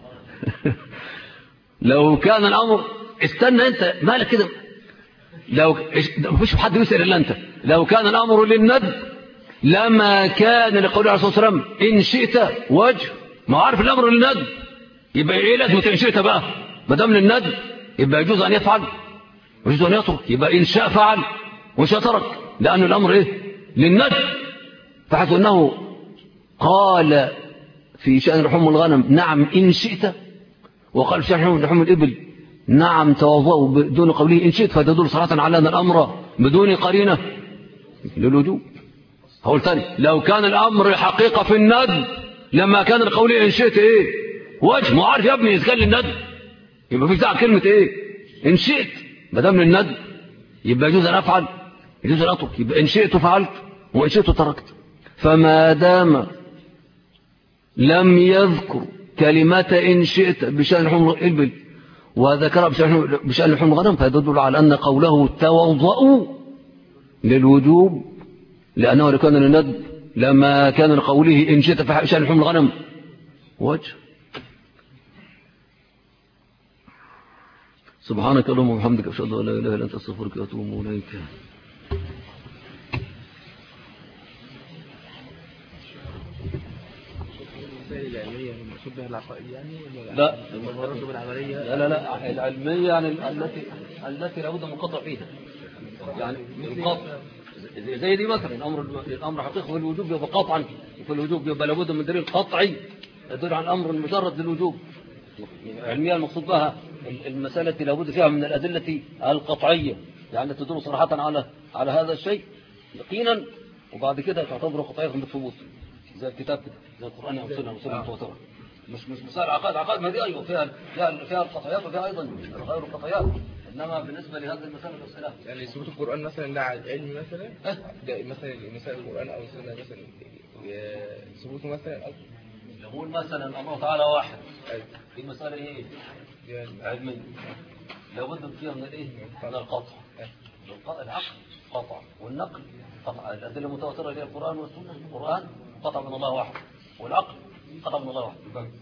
A: لو كان الأمر استنى أنت مالك كده، لو مفيش حد يسأل إلا أنت، لو كان الأمر للندب لما كان لقول عليه الصلاة والسلام إن شئت وجه، ما عارف الأمر للندب يبقى إيه لازمة إن شئت بقى؟ ما دام للندب يبقى يجوز أن يفعل ويجوز أن يترك، يبقى إن شاء فعل وإن شاء ترك، لأن الأمر إيه للندب. فحيث أنه قال في شأن لحوم الغنم نعم إن شئت، وقال في شأن لحوم الإبل نعم توضأوا بدون قوله إن شئت، فتدل صراحة على أن الأمر بدون قرينة للوجوب. هقول ثاني لو كان الأمر حقيقة في الندب لما كان القول إن شئت إيه وجه، ما عارف يا ابني إذا كان للندب يبقى في داعي كلمة إيه إن شئت، ما دام للندب يبقى يجوز أن أفعل يجوز أن أترك، يبقى إن شئت فعلت وإن شئت تركت. فما دام لم يذكر كلمة إن شئت بشأن لحوم الإبل وذكر بشأن لحوم الغنم، فيدل على أن قوله توضأوا للوجوب، لأنه لو كان للندب لما كان قوله إن شئت بشأن لحوم الغنم وجه. سبحانك اللهم وبحمدك أشهد أن لا إله إلا أنت أستغفرك وأتوب إليك. لا لا لا العلمية يعني التي لابد من قطع فيها، يعني القطع زي دي مثلا الأمر حقيقي في الوجوب يبقى قطعا، وفي الوجوب يبقى لابد من دليل قطعي يدل على الأمر المجرد للوجوب. علميا المقصود بها المسألة التي لابد فيها من الأدلة القطعية، يعني تدل صراحة على هذا الشيء يقينا، وبعد كده تعتبر قطعية بالثبوت زي الكتاب كده زي القرآن أو السنة متواترة. مش مسائل عقائد ما دي أيوة فيها القطعيات وفيها أيضا غير القطعيات، إنما بالنسبة لهذه المسألة الأسئلة
B: يعني ثبوت القرآن مثلا لا على العلم مثلا مثلا مسائل القرآن أو السنة مثلا ثبوته مثلا
A: نقول مثلا الله تعالى واحد في مسألة إيه علمية لابد فيها من الإيه من القطع، العقل قطع والنقل قطع، الأدلة المتواترة هي القرآن والسنة. القرآن قطع من الله واحد والعقل قطع من الله واحد،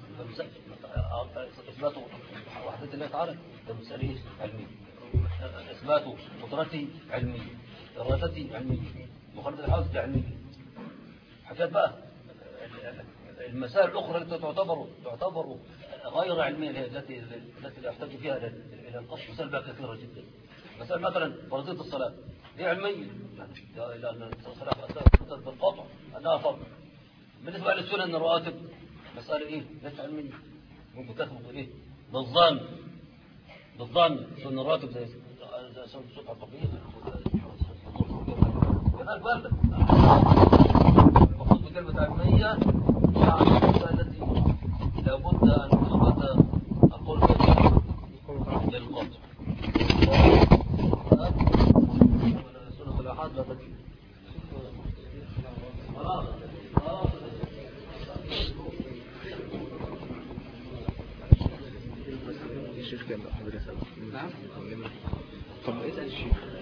A: إثبات وحدة الله تعالى ده مسألة علمية، إثبات قدرته علمية، إرادته علمية، مخالفة الحوادث علمية. حكاية بقى المسائل الأخرى التي تعتبر غير علمية التي يحتاج فيها إلى القصد، مسائل بقى كثيرة جدا. مسائل مثلا فرضية الصلاة دي علمية، لأن الصلاة أثبتت بالقطع أنها فرض. بالنسبة للسنن الرواتب مسألة إيه ليس علمية، ممكن تثبت إيه بالظن سنن الرواتب زي سنن الصبح القبلية كذلك بارده. المقصود بكلمة علمية يعني المسألة التي لابد أن تثبت القول فيها للقطع. سنة الأحاد لا تكفي.
B: الشيخ كام لو حضرتك اسال؟
C: نعم.
B: طب اسال الشيخ.